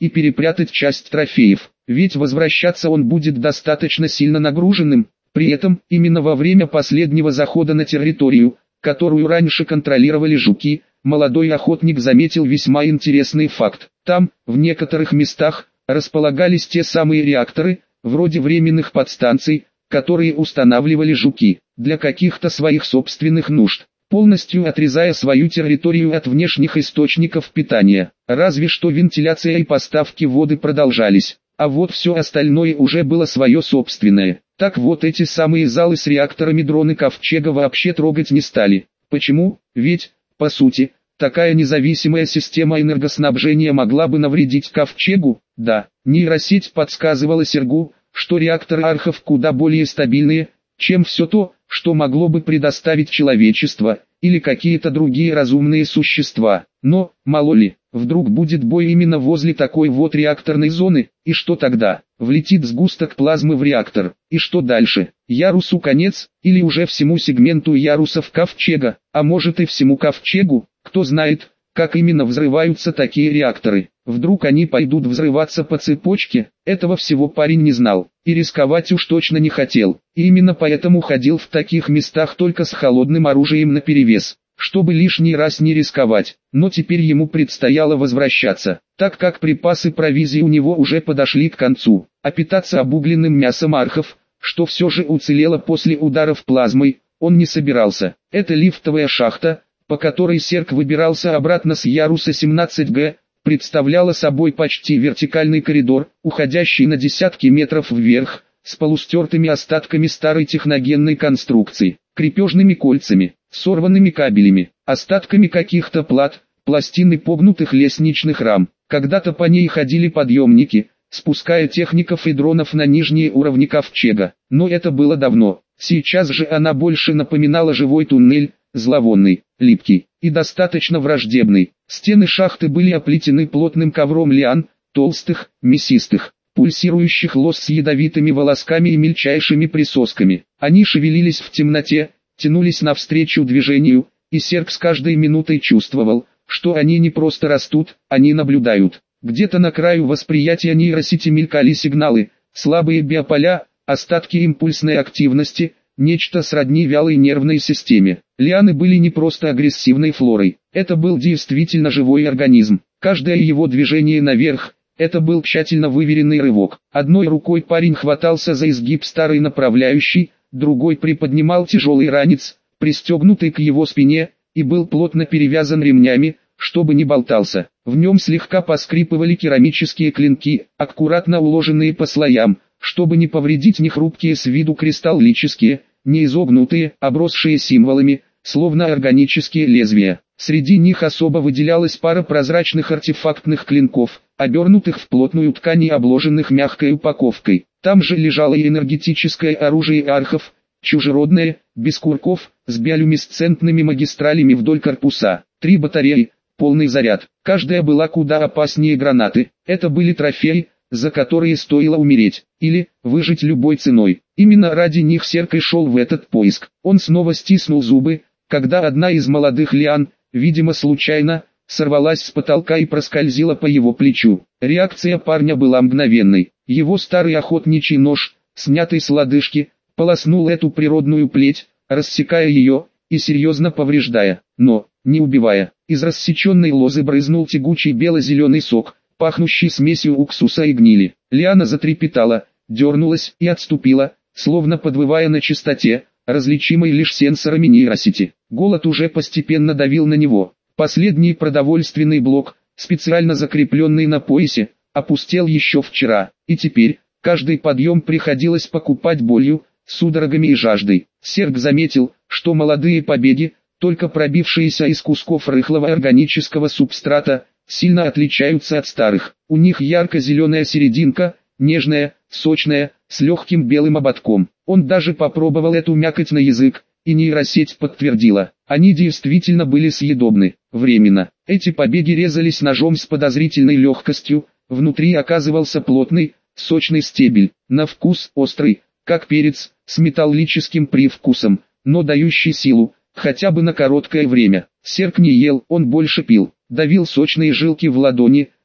и перепрятать часть трофеев, ведь возвращаться он будет достаточно сильно нагруженным. При этом, именно во время последнего захода на территорию, которую раньше контролировали жуки, молодой охотник заметил весьма интересный факт. Там, в некоторых местах, располагались те самые реакторы, вроде временных подстанций, которые устанавливали жуки, для каких-то своих собственных нужд, полностью отрезая свою территорию от внешних источников питания. Разве что вентиляция и поставки воды продолжались, а вот все остальное уже было свое собственное. Так вот, эти самые залы с реакторами дроны Ковчега вообще трогать не стали. Почему? Ведь, по сути, такая независимая система энергоснабжения могла бы навредить Ковчегу. Да, нейросеть подсказывала Сергу, что реакторы Архов куда более стабильные, чем все то, что могло бы предоставить человечество, или какие-то другие разумные существа. Но, мало ли, вдруг будет бой именно возле такой вот реакторной зоны, и что тогда? Влетит сгусток плазмы в реактор, и что дальше? Ярусу конец, или уже всему сегменту ярусов Ковчега, а может и всему Ковчегу, кто знает, как именно взрываются такие реакторы. Вдруг они пойдут взрываться по цепочке? Этого всего парень не знал, и рисковать уж точно не хотел. И именно поэтому ходил в таких местах только с холодным оружием наперевес, чтобы лишний раз не рисковать. Но теперь ему предстояло возвращаться, так как припасы провизии у него уже подошли к концу. А питаться обугленным мясом архов, что все же уцелело после ударов плазмой, он не собирался. Это лифтовая шахта, по которой Серг выбирался обратно с яруса 17Г, представляла собой почти вертикальный коридор, уходящий на десятки метров вверх, с полустертыми остатками старой техногенной конструкции, крепежными кольцами, сорванными кабелями, остатками каких-то плат, пластин и погнутых лестничных рам. Когда-то по ней ходили подъемники, спуская техников и дронов на нижние уровни Ковчега, но это было давно. Сейчас же она больше напоминала живой туннель, зловонный, липкий и достаточно враждебный. Стены шахты были оплетены плотным ковром лиан, толстых, мясистых, пульсирующих лоз с ядовитыми волосками и мельчайшими присосками. Они шевелились в темноте, тянулись навстречу движению, и Серг с каждой минутой чувствовал, что они не просто растут, они наблюдают. Где-то на краю восприятия нейросети мелькали сигналы, слабые биополя, остатки импульсной активности, нечто сродни вялой нервной системе. Лианы были не просто агрессивной флорой, это был действительно живой организм. Каждое его движение наверх, это был тщательно выверенный рывок. Одной рукой парень хватался за изгиб старой направляющей, другой приподнимал тяжелый ранец, пристегнутый к его спине, и был плотно перевязан ремнями, чтобы не болтался. В нем слегка поскрипывали керамические клинки, аккуратно уложенные по слоям, чтобы не повредить ни хрупкие с виду кристаллические, не изогнутые, обросшие символами, словно органические лезвия. Среди них особо выделялась пара прозрачных артефактных клинков, обернутых в плотную ткань и обложенных мягкой упаковкой. Там же лежало и энергетическое оружие архов, чужеродное, без курков, с биолюминесцентными магистралями вдоль корпуса. 3 батареи, полный заряд. Каждая была куда опаснее гранаты. Это были трофеи, за которые стоило умереть, или выжить любой ценой. Именно ради них Серг и шел в этот поиск. Он снова стиснул зубы, когда одна из молодых лиан, видимо случайно, сорвалась с потолка и проскользила по его плечу. Реакция парня была мгновенной. Его старый охотничий нож, снятый с лодыжки, полоснул эту природную плеть, рассекая ее и серьезно повреждая, но не убивая. Из рассеченной лозы брызнул тягучий бело-зеленый сок, пахнущий смесью уксуса и гнили. Лиана затрепетала, дернулась и отступила, словно подвывая на частоте, различимой лишь сенсорами нейросети. Голод уже постепенно давил на него. Последний продовольственный блок, специально закрепленный на поясе, опустел еще вчера, и теперь каждый подъем приходилось покупать болью, судорогами и жаждой. Серг заметил, что молодые побеги, только пробившиеся из кусков рыхлого органического субстрата, сильно отличаются от старых. У них ярко-зеленая серединка, нежная, сочная, с легким белым ободком. Он даже попробовал эту мякоть на язык, и нейросеть подтвердила, они действительно были съедобны. Временно. Эти побеги резались ножом с подозрительной легкостью, внутри оказывался плотный, сочный стебель, на вкус острый, как перец, с металлическим привкусом, но дающий силу, хотя бы на короткое время. Серг не ел, он больше пил, давил сочные жилки в ладони,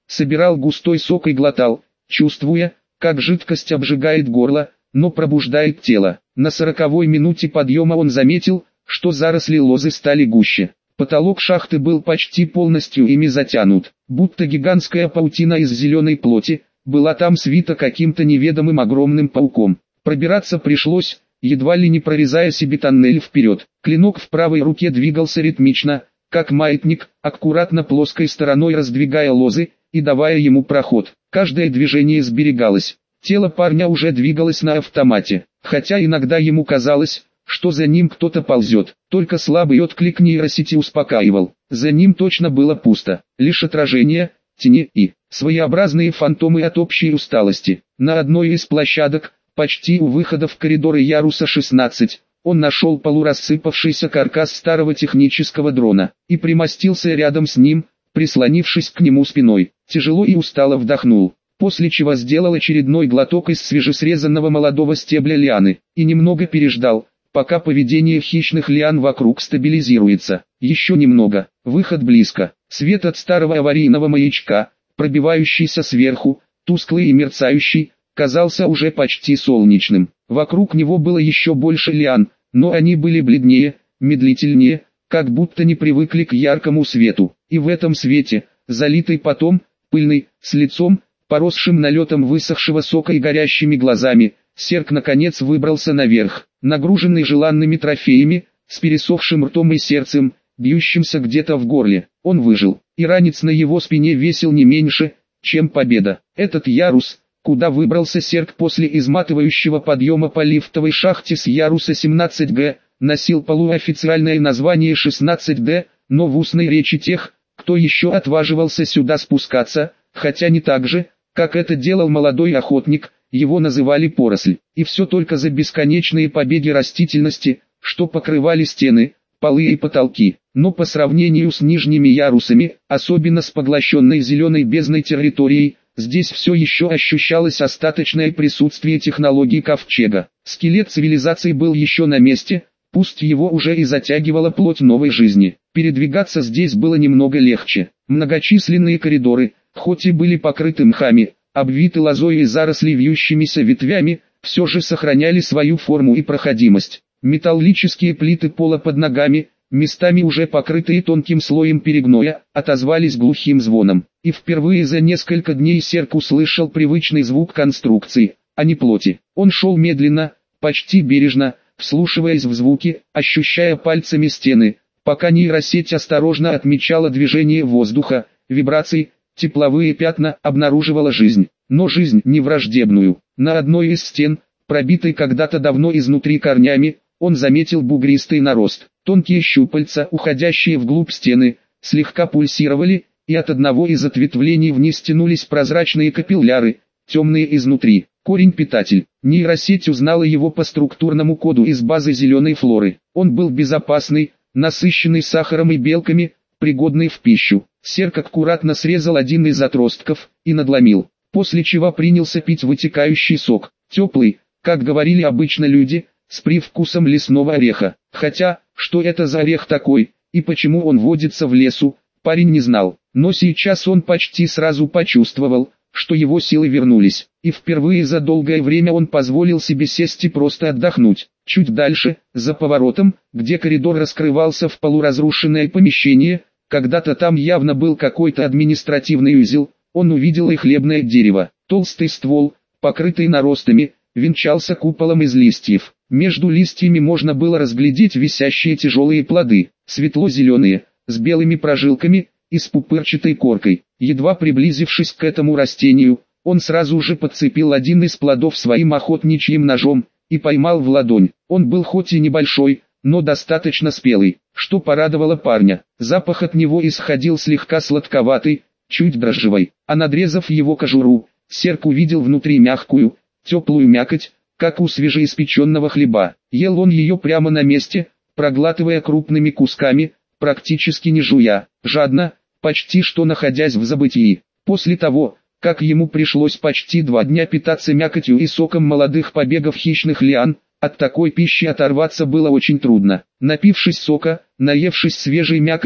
собирал густой сок и глотал, чувствуя, как жидкость обжигает горло, но пробуждает тело. На 40-й минуте подъема он заметил, что заросли лозы стали гуще. Потолок шахты был почти полностью ими затянут, будто гигантская паутина из зеленой плоти, была там свита каким-то неведомым огромным пауком. Пробираться пришлось, едва ли не прорезая себе тоннель вперед. Клинок в правой руке двигался ритмично, как маятник, аккуратно плоской стороной раздвигая лозы и давая ему проход. Каждое движение сберегалось. Тело парня уже двигалось на автомате, хотя иногда ему казалось, что за ним кто-то ползет. Только слабый отклик нейросети успокаивал. За ним точно было пусто, лишь отражение, тени и своеобразные фантомы от общей усталости. На одной из площадок, почти у выхода в коридоры яруса 16, он нашел полурассыпавшийся каркас старого технического дрона и примостился рядом с ним, прислонившись к нему спиной. Тяжело и устало вдохнул, после чего сделал очередной глоток из свежесрезанного молодого стебля лианы и немного переждал, пока поведение хищных лиан вокруг стабилизируется. Еще немного, выход близко. Свет от старого аварийного маячка, пробивающийся сверху, тусклый и мерцающий, казался уже почти солнечным. Вокруг него было еще больше лиан, но они были бледнее, медлительнее, как будто не привыкли к яркому свету. И в этом свете, залитый потом, пыльный, с лицом, поросшим налетом высохшего сока и горящими глазами, Серк наконец выбрался наверх, нагруженный желанными трофеями, с пересохшим ртом и сердцем, бьющимся где-то в горле. Он выжил, и ранец на его спине весил не меньше, чем победа. Этот ярус, куда выбрался Серк после изматывающего подъема по лифтовой шахте с яруса 17Г, носил полуофициальное название 16D, но в устной речи тех, кто еще отваживался сюда спускаться, хотя не так же, как это делал молодой охотник, его называли поросль. И все только за бесконечные побеги растительности, что покрывали стены, полы и потолки. Но по сравнению с нижними ярусами, особенно с поглощенной зеленой бездной территорией, здесь все еще ощущалось остаточное присутствие технологий ковчега. Скелет цивилизации был еще на месте, пусть его уже и затягивала плоть новой жизни. Передвигаться здесь было немного легче. Многочисленные коридоры, хоть и были покрыты мхами, обвиты лозой и заросли вьющимися ветвями, все же сохраняли свою форму и проходимость. Металлические плиты пола под ногами, местами уже покрытые тонким слоем перегноя, отозвались глухим звоном. И впервые за несколько дней Серк услышал привычный звук конструкции, а не плоти. Он шел медленно, почти бережно, вслушиваясь в звуки, ощущая пальцами стены, пока нейросеть осторожно отмечала движение воздуха, вибрации, тепловые пятна, обнаруживала жизнь. Но жизнь не враждебную. На одной из стен, пробитой когда-то давно изнутри корнями, он заметил бугристый нарост. Тонкие щупальца, уходящие вглубь стены, слегка пульсировали, и от одного из ответвлений вниз тянулись прозрачные капилляры, темные изнутри. Корень-питатель. Нейросеть узнала его по структурному коду из базы зеленой флоры. Он был безопасный, насыщенный сахаром и белками, пригодный в пищу. Серк аккуратно срезал один из отростков и надломил, после чего принялся пить вытекающий сок, теплый, как говорили обычно люди, с привкусом лесного ореха. Хотя, что это за орех такой, и почему он водится в лесу, парень не знал. Но сейчас он почти сразу почувствовал, что его силы вернулись, и впервые за долгое время он позволил себе сесть и просто отдохнуть. Чуть дальше, за поворотом, где коридор раскрывался в полуразрушенное помещение, когда-то там явно был какой-то административный узел, он увидел и хлебное дерево. Толстый ствол, покрытый наростами, венчался куполом из листьев. Между листьями можно было разглядеть висящие тяжелые плоды, светло-зеленые, с белыми прожилками и с пупырчатой коркой. Едва приблизившись к этому растению, он сразу же подцепил один из плодов своим охотничьим ножом и поймал в ладонь. Он был хоть и небольшой, но достаточно спелый, что порадовало парня. Запах от него исходил слегка сладковатый, чуть дрожжевой, а надрезав его кожуру, Серк увидел внутри мягкую, теплую мякоть, как у свежеиспеченного хлеба. Ел он ее прямо на месте, проглатывая крупными кусками, практически не жуя, жадно, почти что находясь в забытии. После того, как ему пришлось почти 2 дня питаться мякотью и соком молодых побегов хищных лиан, от такой пищи оторваться было очень трудно. Напившись сока, наевшись свежей мякоти,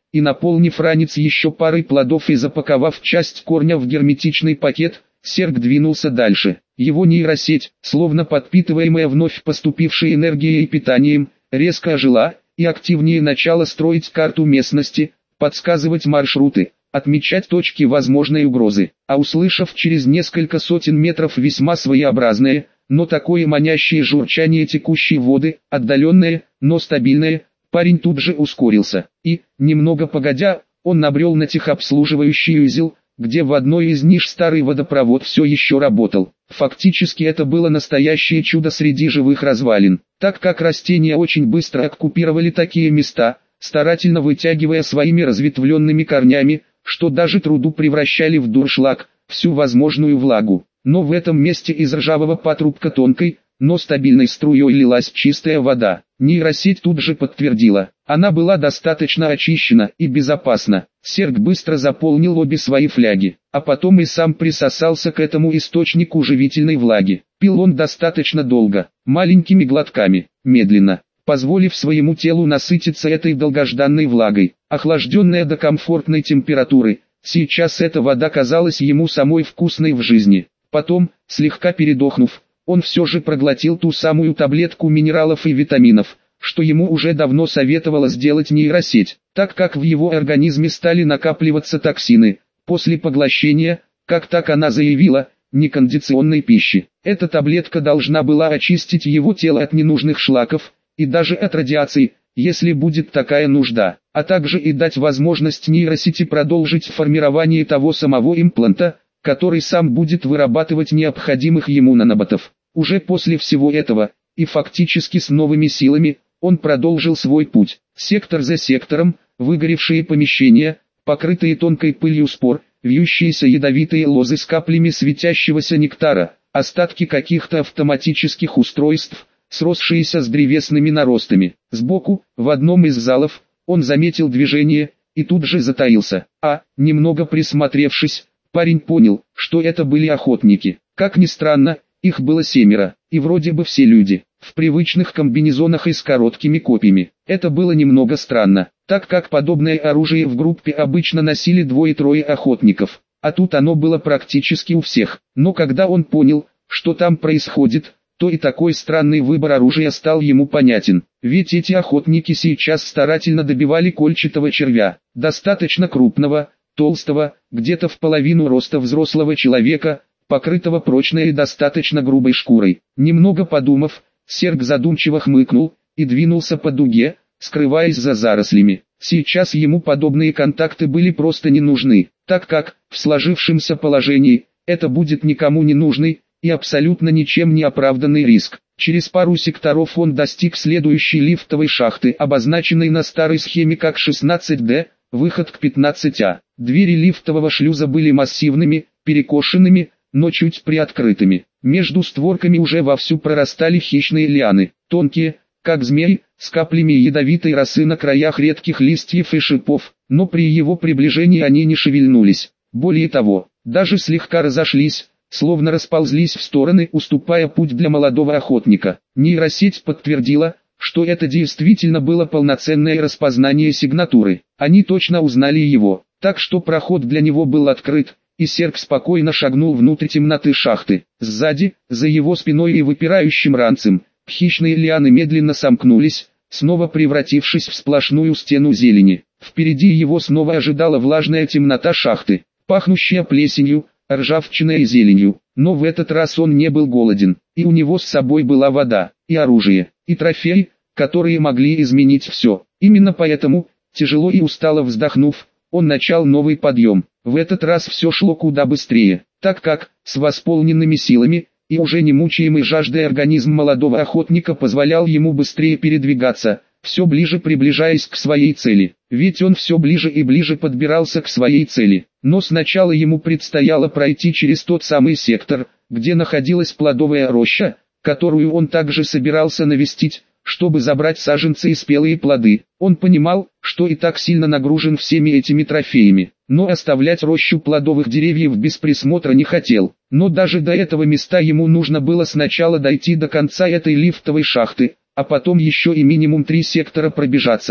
и наполнив ранец еще парой плодов и запаковав часть корня в герметичный пакет, Серг двинулся дальше. Его нейросеть, словно подпитываемая вновь поступившей энергией и питанием, резко ожила, и активнее начала строить карту местности, подсказывать маршруты, отмечать точки возможной угрозы. А услышав через несколько сотен метров весьма своеобразное, но такое манящее журчание текущей воды, отдаленное, но стабильное, парень тут же ускорился. И, немного погодя, он набрел на техобслуживающий узел, где в одной из ниш старый водопровод все еще работал. Фактически это было настоящее чудо среди живых развалин, так как растения очень быстро оккупировали такие места, старательно вытягивая своими разветвленными корнями, что даже труду превращали в дуршлаг, всю возможную влагу. Но в этом месте из ржавого патрубка тонкой, но стабильной струей лилась чистая вода. Нейросеть тут же подтвердила, она была достаточно очищена и безопасна. Серг быстро заполнил обе свои фляги, а потом и сам присосался к этому источнику живительной влаги. Пил он достаточно долго, маленькими глотками, медленно, позволив своему телу насытиться этой долгожданной влагой. Охлажденная до комфортной температуры, сейчас эта вода казалась ему самой вкусной в жизни. Потом, слегка передохнув, он все же проглотил ту самую таблетку минералов и витаминов, что ему уже давно советовала сделать нейросеть, так как в его организме стали накапливаться токсины, после поглощения, как так она заявила, некондиционной пищи. Эта таблетка должна была очистить его тело от ненужных шлаков, и даже от радиации, если будет такая нужда, а также и дать возможность нейросети продолжить формирование того самого импланта, который сам будет вырабатывать необходимых ему наноботов. Уже после всего этого, и фактически с новыми силами, он продолжил свой путь. Сектор за сектором, выгоревшие помещения, покрытые тонкой пылью спор, вьющиеся ядовитые лозы с каплями светящегося нектара, остатки каких-то автоматических устройств, сросшиеся с древесными наростами. Сбоку, в одном из залов, он заметил движение, и тут же затаился. Немного присмотревшись, парень понял, что это были охотники. Как ни странно, их было 7, и вроде бы все люди, в привычных комбинезонах и с короткими копьями. Это было немного странно, так как подобное оружие в группе обычно носили 2-3 охотников, а тут оно было практически у всех. Но когда он понял, что там происходит, то и такой странный выбор оружия стал ему понятен. Ведь эти охотники сейчас старательно добивали кольчатого червя, достаточно крупного, толстого, где-то в половину роста взрослого человека, покрытого прочной и достаточно грубой шкурой. Немного подумав, Серг задумчиво хмыкнул и двинулся по дуге, скрываясь за зарослями. Сейчас ему подобные контакты были просто не нужны, так как, в сложившемся положении, это будет никому не нужный и абсолютно ничем не оправданный риск. Через пару секторов он достиг следующей лифтовой шахты, обозначенной на старой схеме как 16D, выход к 15А. Двери лифтового шлюза были массивными, перекошенными, но чуть приоткрытыми. Между створками уже вовсю прорастали хищные лианы, тонкие, как змеи, с каплями ядовитой росы на краях редких листьев и шипов, но при его приближении они не шевельнулись. Более того, даже слегка разошлись, словно расползлись в стороны, уступая путь для молодого охотника. Нейросеть подтвердила, что это действительно было полноценное распознание сигнатуры. Они точно узнали его, так что проход для него был открыт, и Серг спокойно шагнул внутрь темноты шахты. Сзади, за его спиной и выпирающим ранцем, хищные лианы медленно сомкнулись, снова превратившись в сплошную стену зелени. Впереди его снова ожидала влажная темнота шахты, пахнущая плесенью, ржавчиной и зеленью. Но в этот раз он не был голоден, и у него с собой была вода, и оружие, и трофеи, которые могли изменить все. Именно поэтому, тяжело и устало вздохнув, он начал новый подъем. В этот раз все шло куда быстрее, так как, с восполненными силами, и уже не мучаемый жаждой организм молодого охотника позволял ему быстрее передвигаться, все ближе приближаясь к своей цели. Ведь он все ближе и ближе подбирался к своей цели. Но сначала ему предстояло пройти через тот самый сектор, где находилась плодовая роща, которую он также собирался навестить, чтобы забрать саженцы и спелые плоды. Он понимал, что и так сильно нагружен всеми этими трофеями, но оставлять рощу плодовых деревьев без присмотра не хотел. Но даже до этого места ему нужно было сначала дойти до конца этой лифтовой шахты, а потом еще и минимум 3 сектора пробежаться,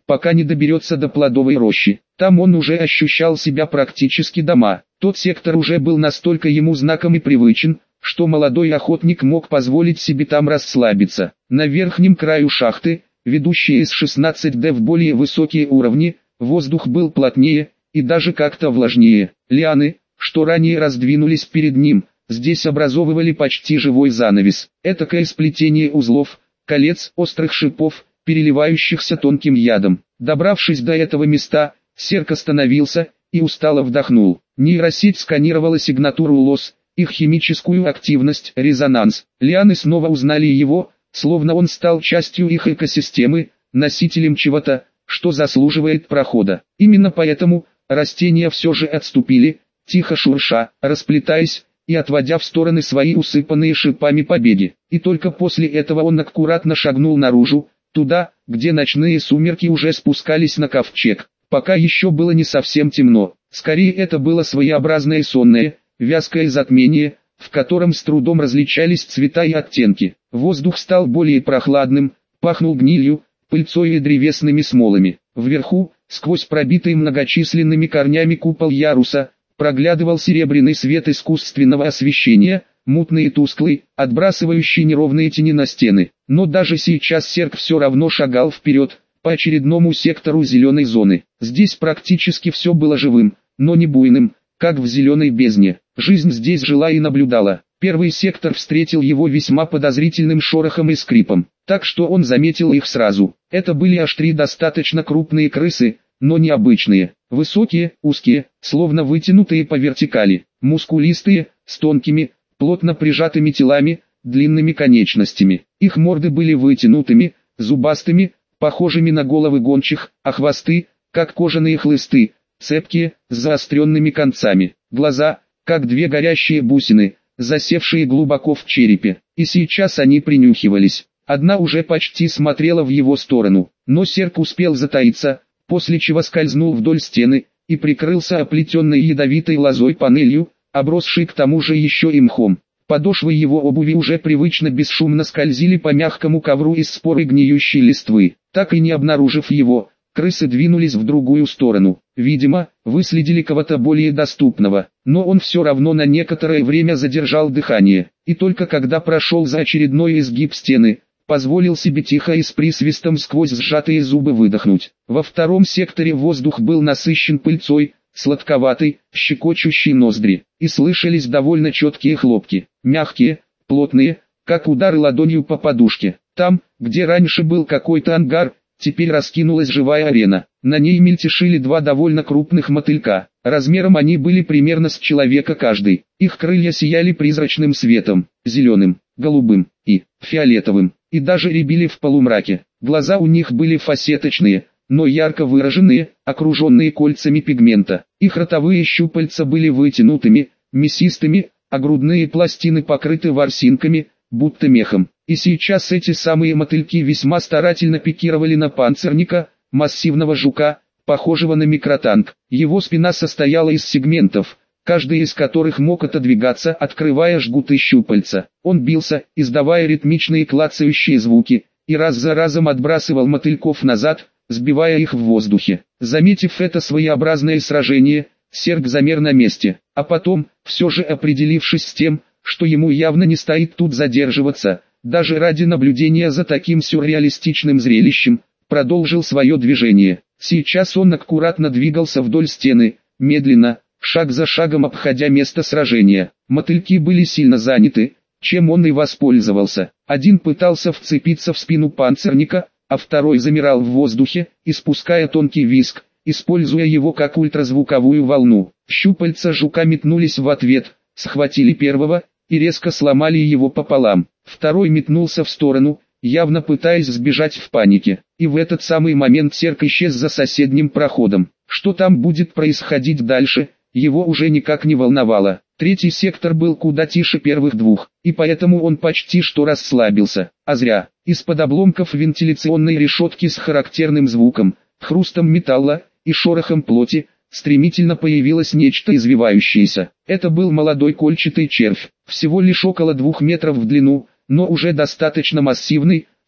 пока не доберется до плодовой рощи. Там он уже ощущал себя практически дома. Тот сектор уже был настолько ему знаком и привычен, что молодой охотник мог позволить себе там расслабиться. На верхнем краю шахты, ведущей из 16D в более высокие уровни, воздух был плотнее и даже как-то влажнее. Лианы, что ранее раздвинулись перед ним, здесь образовывали почти живой занавес. Этакое сплетение узлов, колец, острых шипов, переливающихся тонким ядом. Добравшись до этого места, Серк остановился и устало вдохнул. Нейросеть сканировала сигнатуру лоз, их химическую активность, резонанс. Лианы снова узнали его, словно он стал частью их экосистемы, носителем чего-то, что заслуживает прохода. Именно поэтому растения все же отступили, тихо шурша, расплетаясь и отводя в стороны свои усыпанные шипами побеги. И только после этого он аккуратно шагнул наружу, туда, где ночные сумерки уже спускались на ковчег. Пока еще было не совсем темно, скорее это было своеобразное сонное, вязкое затмение, в котором с трудом различались цвета и оттенки. Воздух стал более прохладным, пахнул гнилью, пыльцой и древесными смолами. Вверху, сквозь пробитый многочисленными корнями купол яруса, проглядывал серебряный свет искусственного освещения, мутный и тусклый, отбрасывающий неровные тени на стены. Но даже сейчас Серк все равно шагал вперед, по очередному сектору зеленой зоны. Здесь практически все было живым, но не буйным, как в зеленой бездне. Жизнь здесь жила и наблюдала. Первый сектор встретил его весьма подозрительным шорохом и скрипом, так что он заметил их сразу. Это были аж 3 достаточно крупные крысы, но необычные. Высокие, узкие, словно вытянутые по вертикали, мускулистые, с тонкими, плотно прижатыми телами, длинными конечностями. Их морды были вытянутыми, зубастыми, похожими на головы гончих, а хвосты, как кожаные хлысты, цепкие, с заостренными концами. Глаза, как 2 горящие бусины, засевшие глубоко в черепе. И сейчас они принюхивались. Одна уже почти смотрела в его сторону, но Серк успел затаиться, после чего скользнул вдоль стены и прикрылся оплетенной ядовитой лозой панелью, обросшей к тому же еще и мхом. Подошвы его обуви уже привычно бесшумно скользили по мягкому ковру из спор и гниющей листвы. Так и не обнаружив его, крысы двинулись в другую сторону. Видимо, выследили кого-то более доступного, но он все равно на некоторое время задержал дыхание, и только когда прошел за очередной изгиб стены, позволил себе тихо и с присвистом сквозь сжатые зубы выдохнуть. Во втором секторе воздух был насыщен пыльцой, сладковатый, щекочущий ноздри, и слышались довольно четкие хлопки, мягкие, плотные, как удары ладонью по подушке. Там, где раньше был какой-то ангар, теперь раскинулась живая арена. На ней мельтешили 2 довольно крупных мотылька. Размером они были примерно с человека каждый. Их крылья сияли призрачным светом, зеленым, голубым и фиолетовым, и даже рябили в полумраке. Глаза у них были фасеточные, но ярко выраженные, окруженные кольцами пигмента. Их ротовые щупальца были вытянутыми, мясистыми, а грудные пластины покрыты ворсинками, будто мехом. И сейчас эти самые мотыльки весьма старательно пикировали на панцирника, массивного жука, похожего на микротанк. Его спина состояла из сегментов, каждый из которых мог отодвигаться, открывая жгуты щупальца. Он бился, издавая ритмичные клацающие звуки, и раз за разом отбрасывал мотыльков назад, сбивая их в воздухе. Заметив это своеобразное сражение, Серк замер на месте, а потом, все же определившись с тем, что ему явно не стоит тут задерживаться, даже ради наблюдения за таким сюрреалистичным зрелищем, продолжил свое движение. Сейчас он аккуратно двигался вдоль стены, медленно, шаг за шагом обходя место сражения. Мотыльки были сильно заняты, чем он и воспользовался. Один пытался вцепиться в спину панцирника, а второй замирал в воздухе, испуская тонкий визг, используя его как ультразвуковую волну. Щупальца жука метнулись в ответ, схватили первого и резко сломали его пополам. Второй метнулся в сторону, явно пытаясь сбежать в панике. И в этот самый момент Серк исчез за соседним проходом. Что там будет происходить дальше, его уже никак не волновало. Третий сектор был куда тише первых 2, и поэтому он почти что расслабился. А зря. Из-под обломков вентиляционной решетки с характерным звуком, хрустом металла и шорохом плоти, стремительно появилось нечто извивающееся. Это был молодой кольчатый червь, всего лишь около 2 метров в длину, но уже достаточно массивный,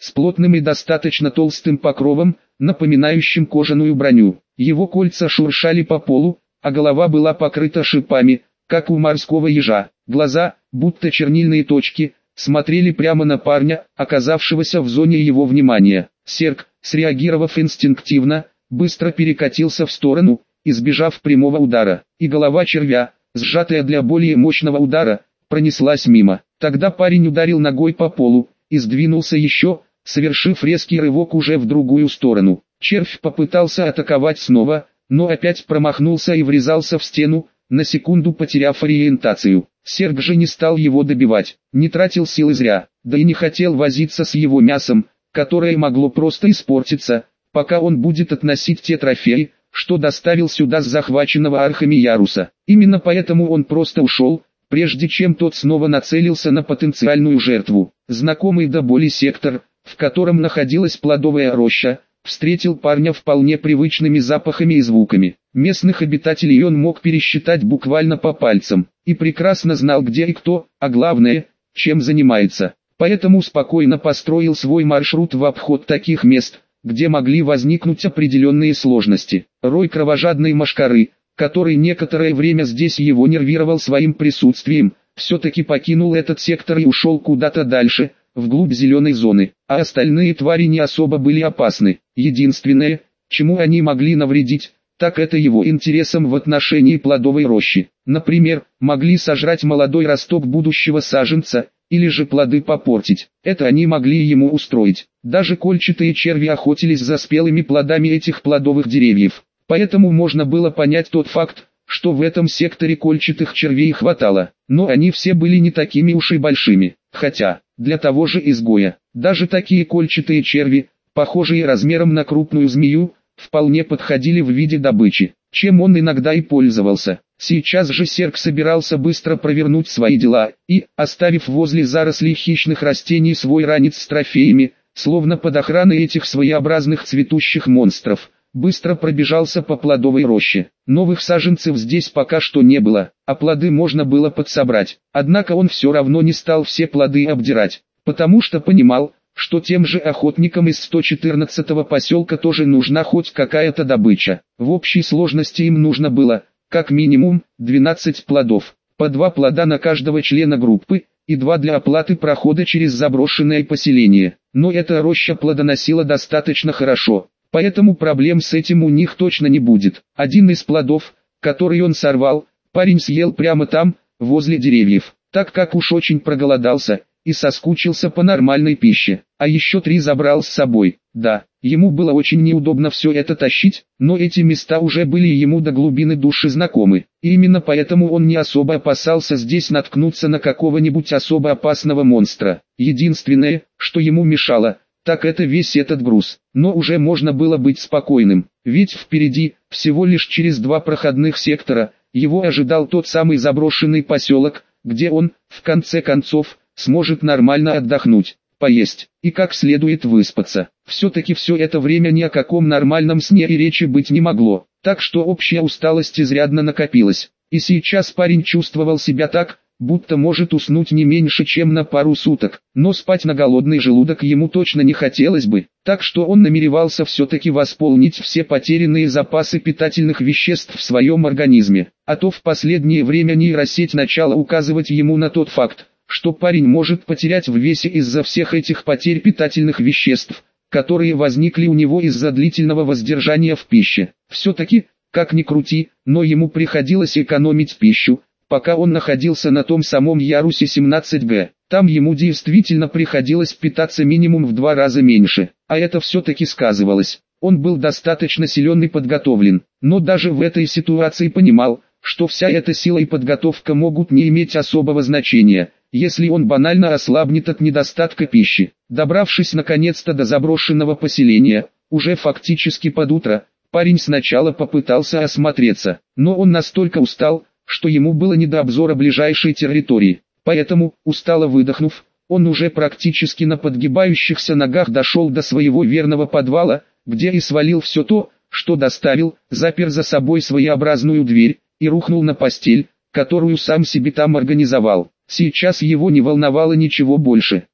с плотным и достаточно толстым покровом, напоминающим кожаную броню. Его кольца шуршали по полу, а голова была покрыта шипами, как у морского ежа. Глаза, будто чернильные точки, смотрели прямо на парня, оказавшегося в зоне его внимания. Серк, среагировав инстинктивно, быстро перекатился в сторону, избежав прямого удара, и голова червя, сжатая для более мощного удара, пронеслась мимо. Тогда парень ударил ногой по полу, и сдвинулся еще, совершив резкий рывок уже в другую сторону. Червь попытался атаковать снова, но опять промахнулся и врезался в стену, на секунду потеряв ориентацию. Серк же не стал его добивать, не тратил силы зря, да и не хотел возиться с его мясом, которое могло просто испортиться, пока он будет относить те трофеи, что доставил сюда с захваченного архами Яруса. Именно поэтому он просто ушел, прежде чем тот снова нацелился на потенциальную жертву. Знакомый до боли сектор, в котором находилась плодовая роща, встретил парня вполне привычными запахами и звуками. Местных обитателей он мог пересчитать буквально по пальцам, и прекрасно знал, где и кто, а главное, чем занимается. Поэтому спокойно построил свой маршрут в обход таких мест, где могли возникнуть определенные сложности. Рой кровожадной мошкары, который некоторое время здесь его нервировал своим присутствием, все-таки покинул этот сектор и ушел куда-то дальше, вглубь зеленой зоны, а остальные твари не особо были опасны. Единственное, чему они могли навредить, так это его интересам в отношении плодовой рощи. Например, могли сожрать молодой росток будущего саженца, или же плоды попортить. Это они могли ему устроить. Даже кольчатые черви охотились за спелыми плодами этих плодовых деревьев. Поэтому можно было понять тот факт, что в этом секторе кольчатых червей хватало. Но они все были не такими уж и большими. Хотя, для того же изгоя, даже такие кольчатые черви, похожие размером на крупную змею, вполне подходили в виде добычи, чем он иногда и пользовался. Сейчас же Серк собирался быстро провернуть свои дела, и, оставив возле зарослей хищных растений свой ранец с трофеями, словно под охраной этих своеобразных цветущих монстров, быстро пробежался по плодовой роще. Новых саженцев здесь пока что не было, а плоды можно было подсобрать. Однако он все равно не стал все плоды обдирать, потому что понимал, что тем же охотникам из 114-го поселка тоже нужна хоть какая-то добыча. В общей сложности им нужно было, как минимум, 12 плодов, по 2 плода на каждого члена группы, и 2 для оплаты прохода через заброшенное поселение. Но эта роща плодоносила достаточно хорошо, поэтому проблем с этим у них точно не будет. Один из плодов, который он сорвал, парень съел прямо там, возле деревьев, так как уж очень проголодался и соскучился по нормальной пище, а еще 3 забрал с собой. Да, ему было очень неудобно все это тащить, но эти места уже были ему до глубины души знакомы, и именно поэтому он не особо опасался здесь наткнуться на какого-нибудь особо опасного монстра. Единственное, что ему мешало, так это весь этот груз, но уже можно было быть спокойным, ведь впереди, всего лишь через 2 проходных сектора, его ожидал тот самый заброшенный поселок, где он, в конце концов, сможет нормально отдохнуть, поесть и как следует выспаться. Все-таки все это время ни о каком нормальном сне и речи быть не могло, так что общая усталость изрядно накопилась, и сейчас парень чувствовал себя так, будто может уснуть не меньше чем на пару суток, но спать на голодный желудок ему точно не хотелось бы, так что он намеревался все-таки восполнить все потерянные запасы питательных веществ в своем организме, а то в последнее время нейросеть начала указывать ему на тот факт, что парень может потерять в весе из-за всех этих потерь питательных веществ, которые возникли у него из-за длительного воздержания в пище. Все-таки, как ни крути, но ему приходилось экономить пищу, пока он находился на том самом ярусе 17Г. Там ему действительно приходилось питаться минимум в 2 раза меньше, а это все-таки сказывалось. Он был достаточно силен и подготовлен, но даже в этой ситуации понимал, что вся эта сила и подготовка могут не иметь особого значения, если он банально ослабнет от недостатка пищи. Добравшись наконец-то до заброшенного поселения, уже фактически под утро, парень сначала попытался осмотреться, но он настолько устал, что ему было не до обзора ближайшей территории. Поэтому, устало выдохнув, он уже практически на подгибающихся ногах дошел до своего верного подвала, где и свалил все то, что доставил, запер за собой своеобразную дверь, и рухнул на постель, которую сам себе там организовал. Сейчас его не волновало ничего больше,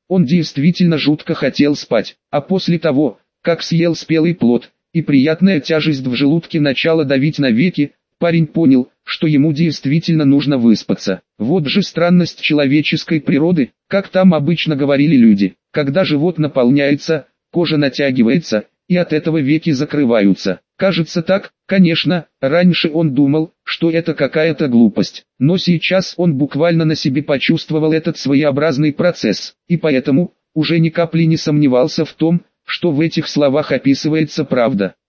Он действительно жутко хотел спать, а после того, как съел спелый плод, и приятная тяжесть в желудке начала давить на веки, парень понял, что ему действительно нужно выспаться. Вот же странность человеческой природы, как там обычно говорили люди. Когда живот наполняется, кожа натягивается, и от этого веки закрываются. Кажется так, конечно, раньше он думал, что это какая-то глупость. Но сейчас он буквально на себе почувствовал этот своеобразный процесс, и поэтому уже ни капли не сомневался в том, что в этих словах описывается правда.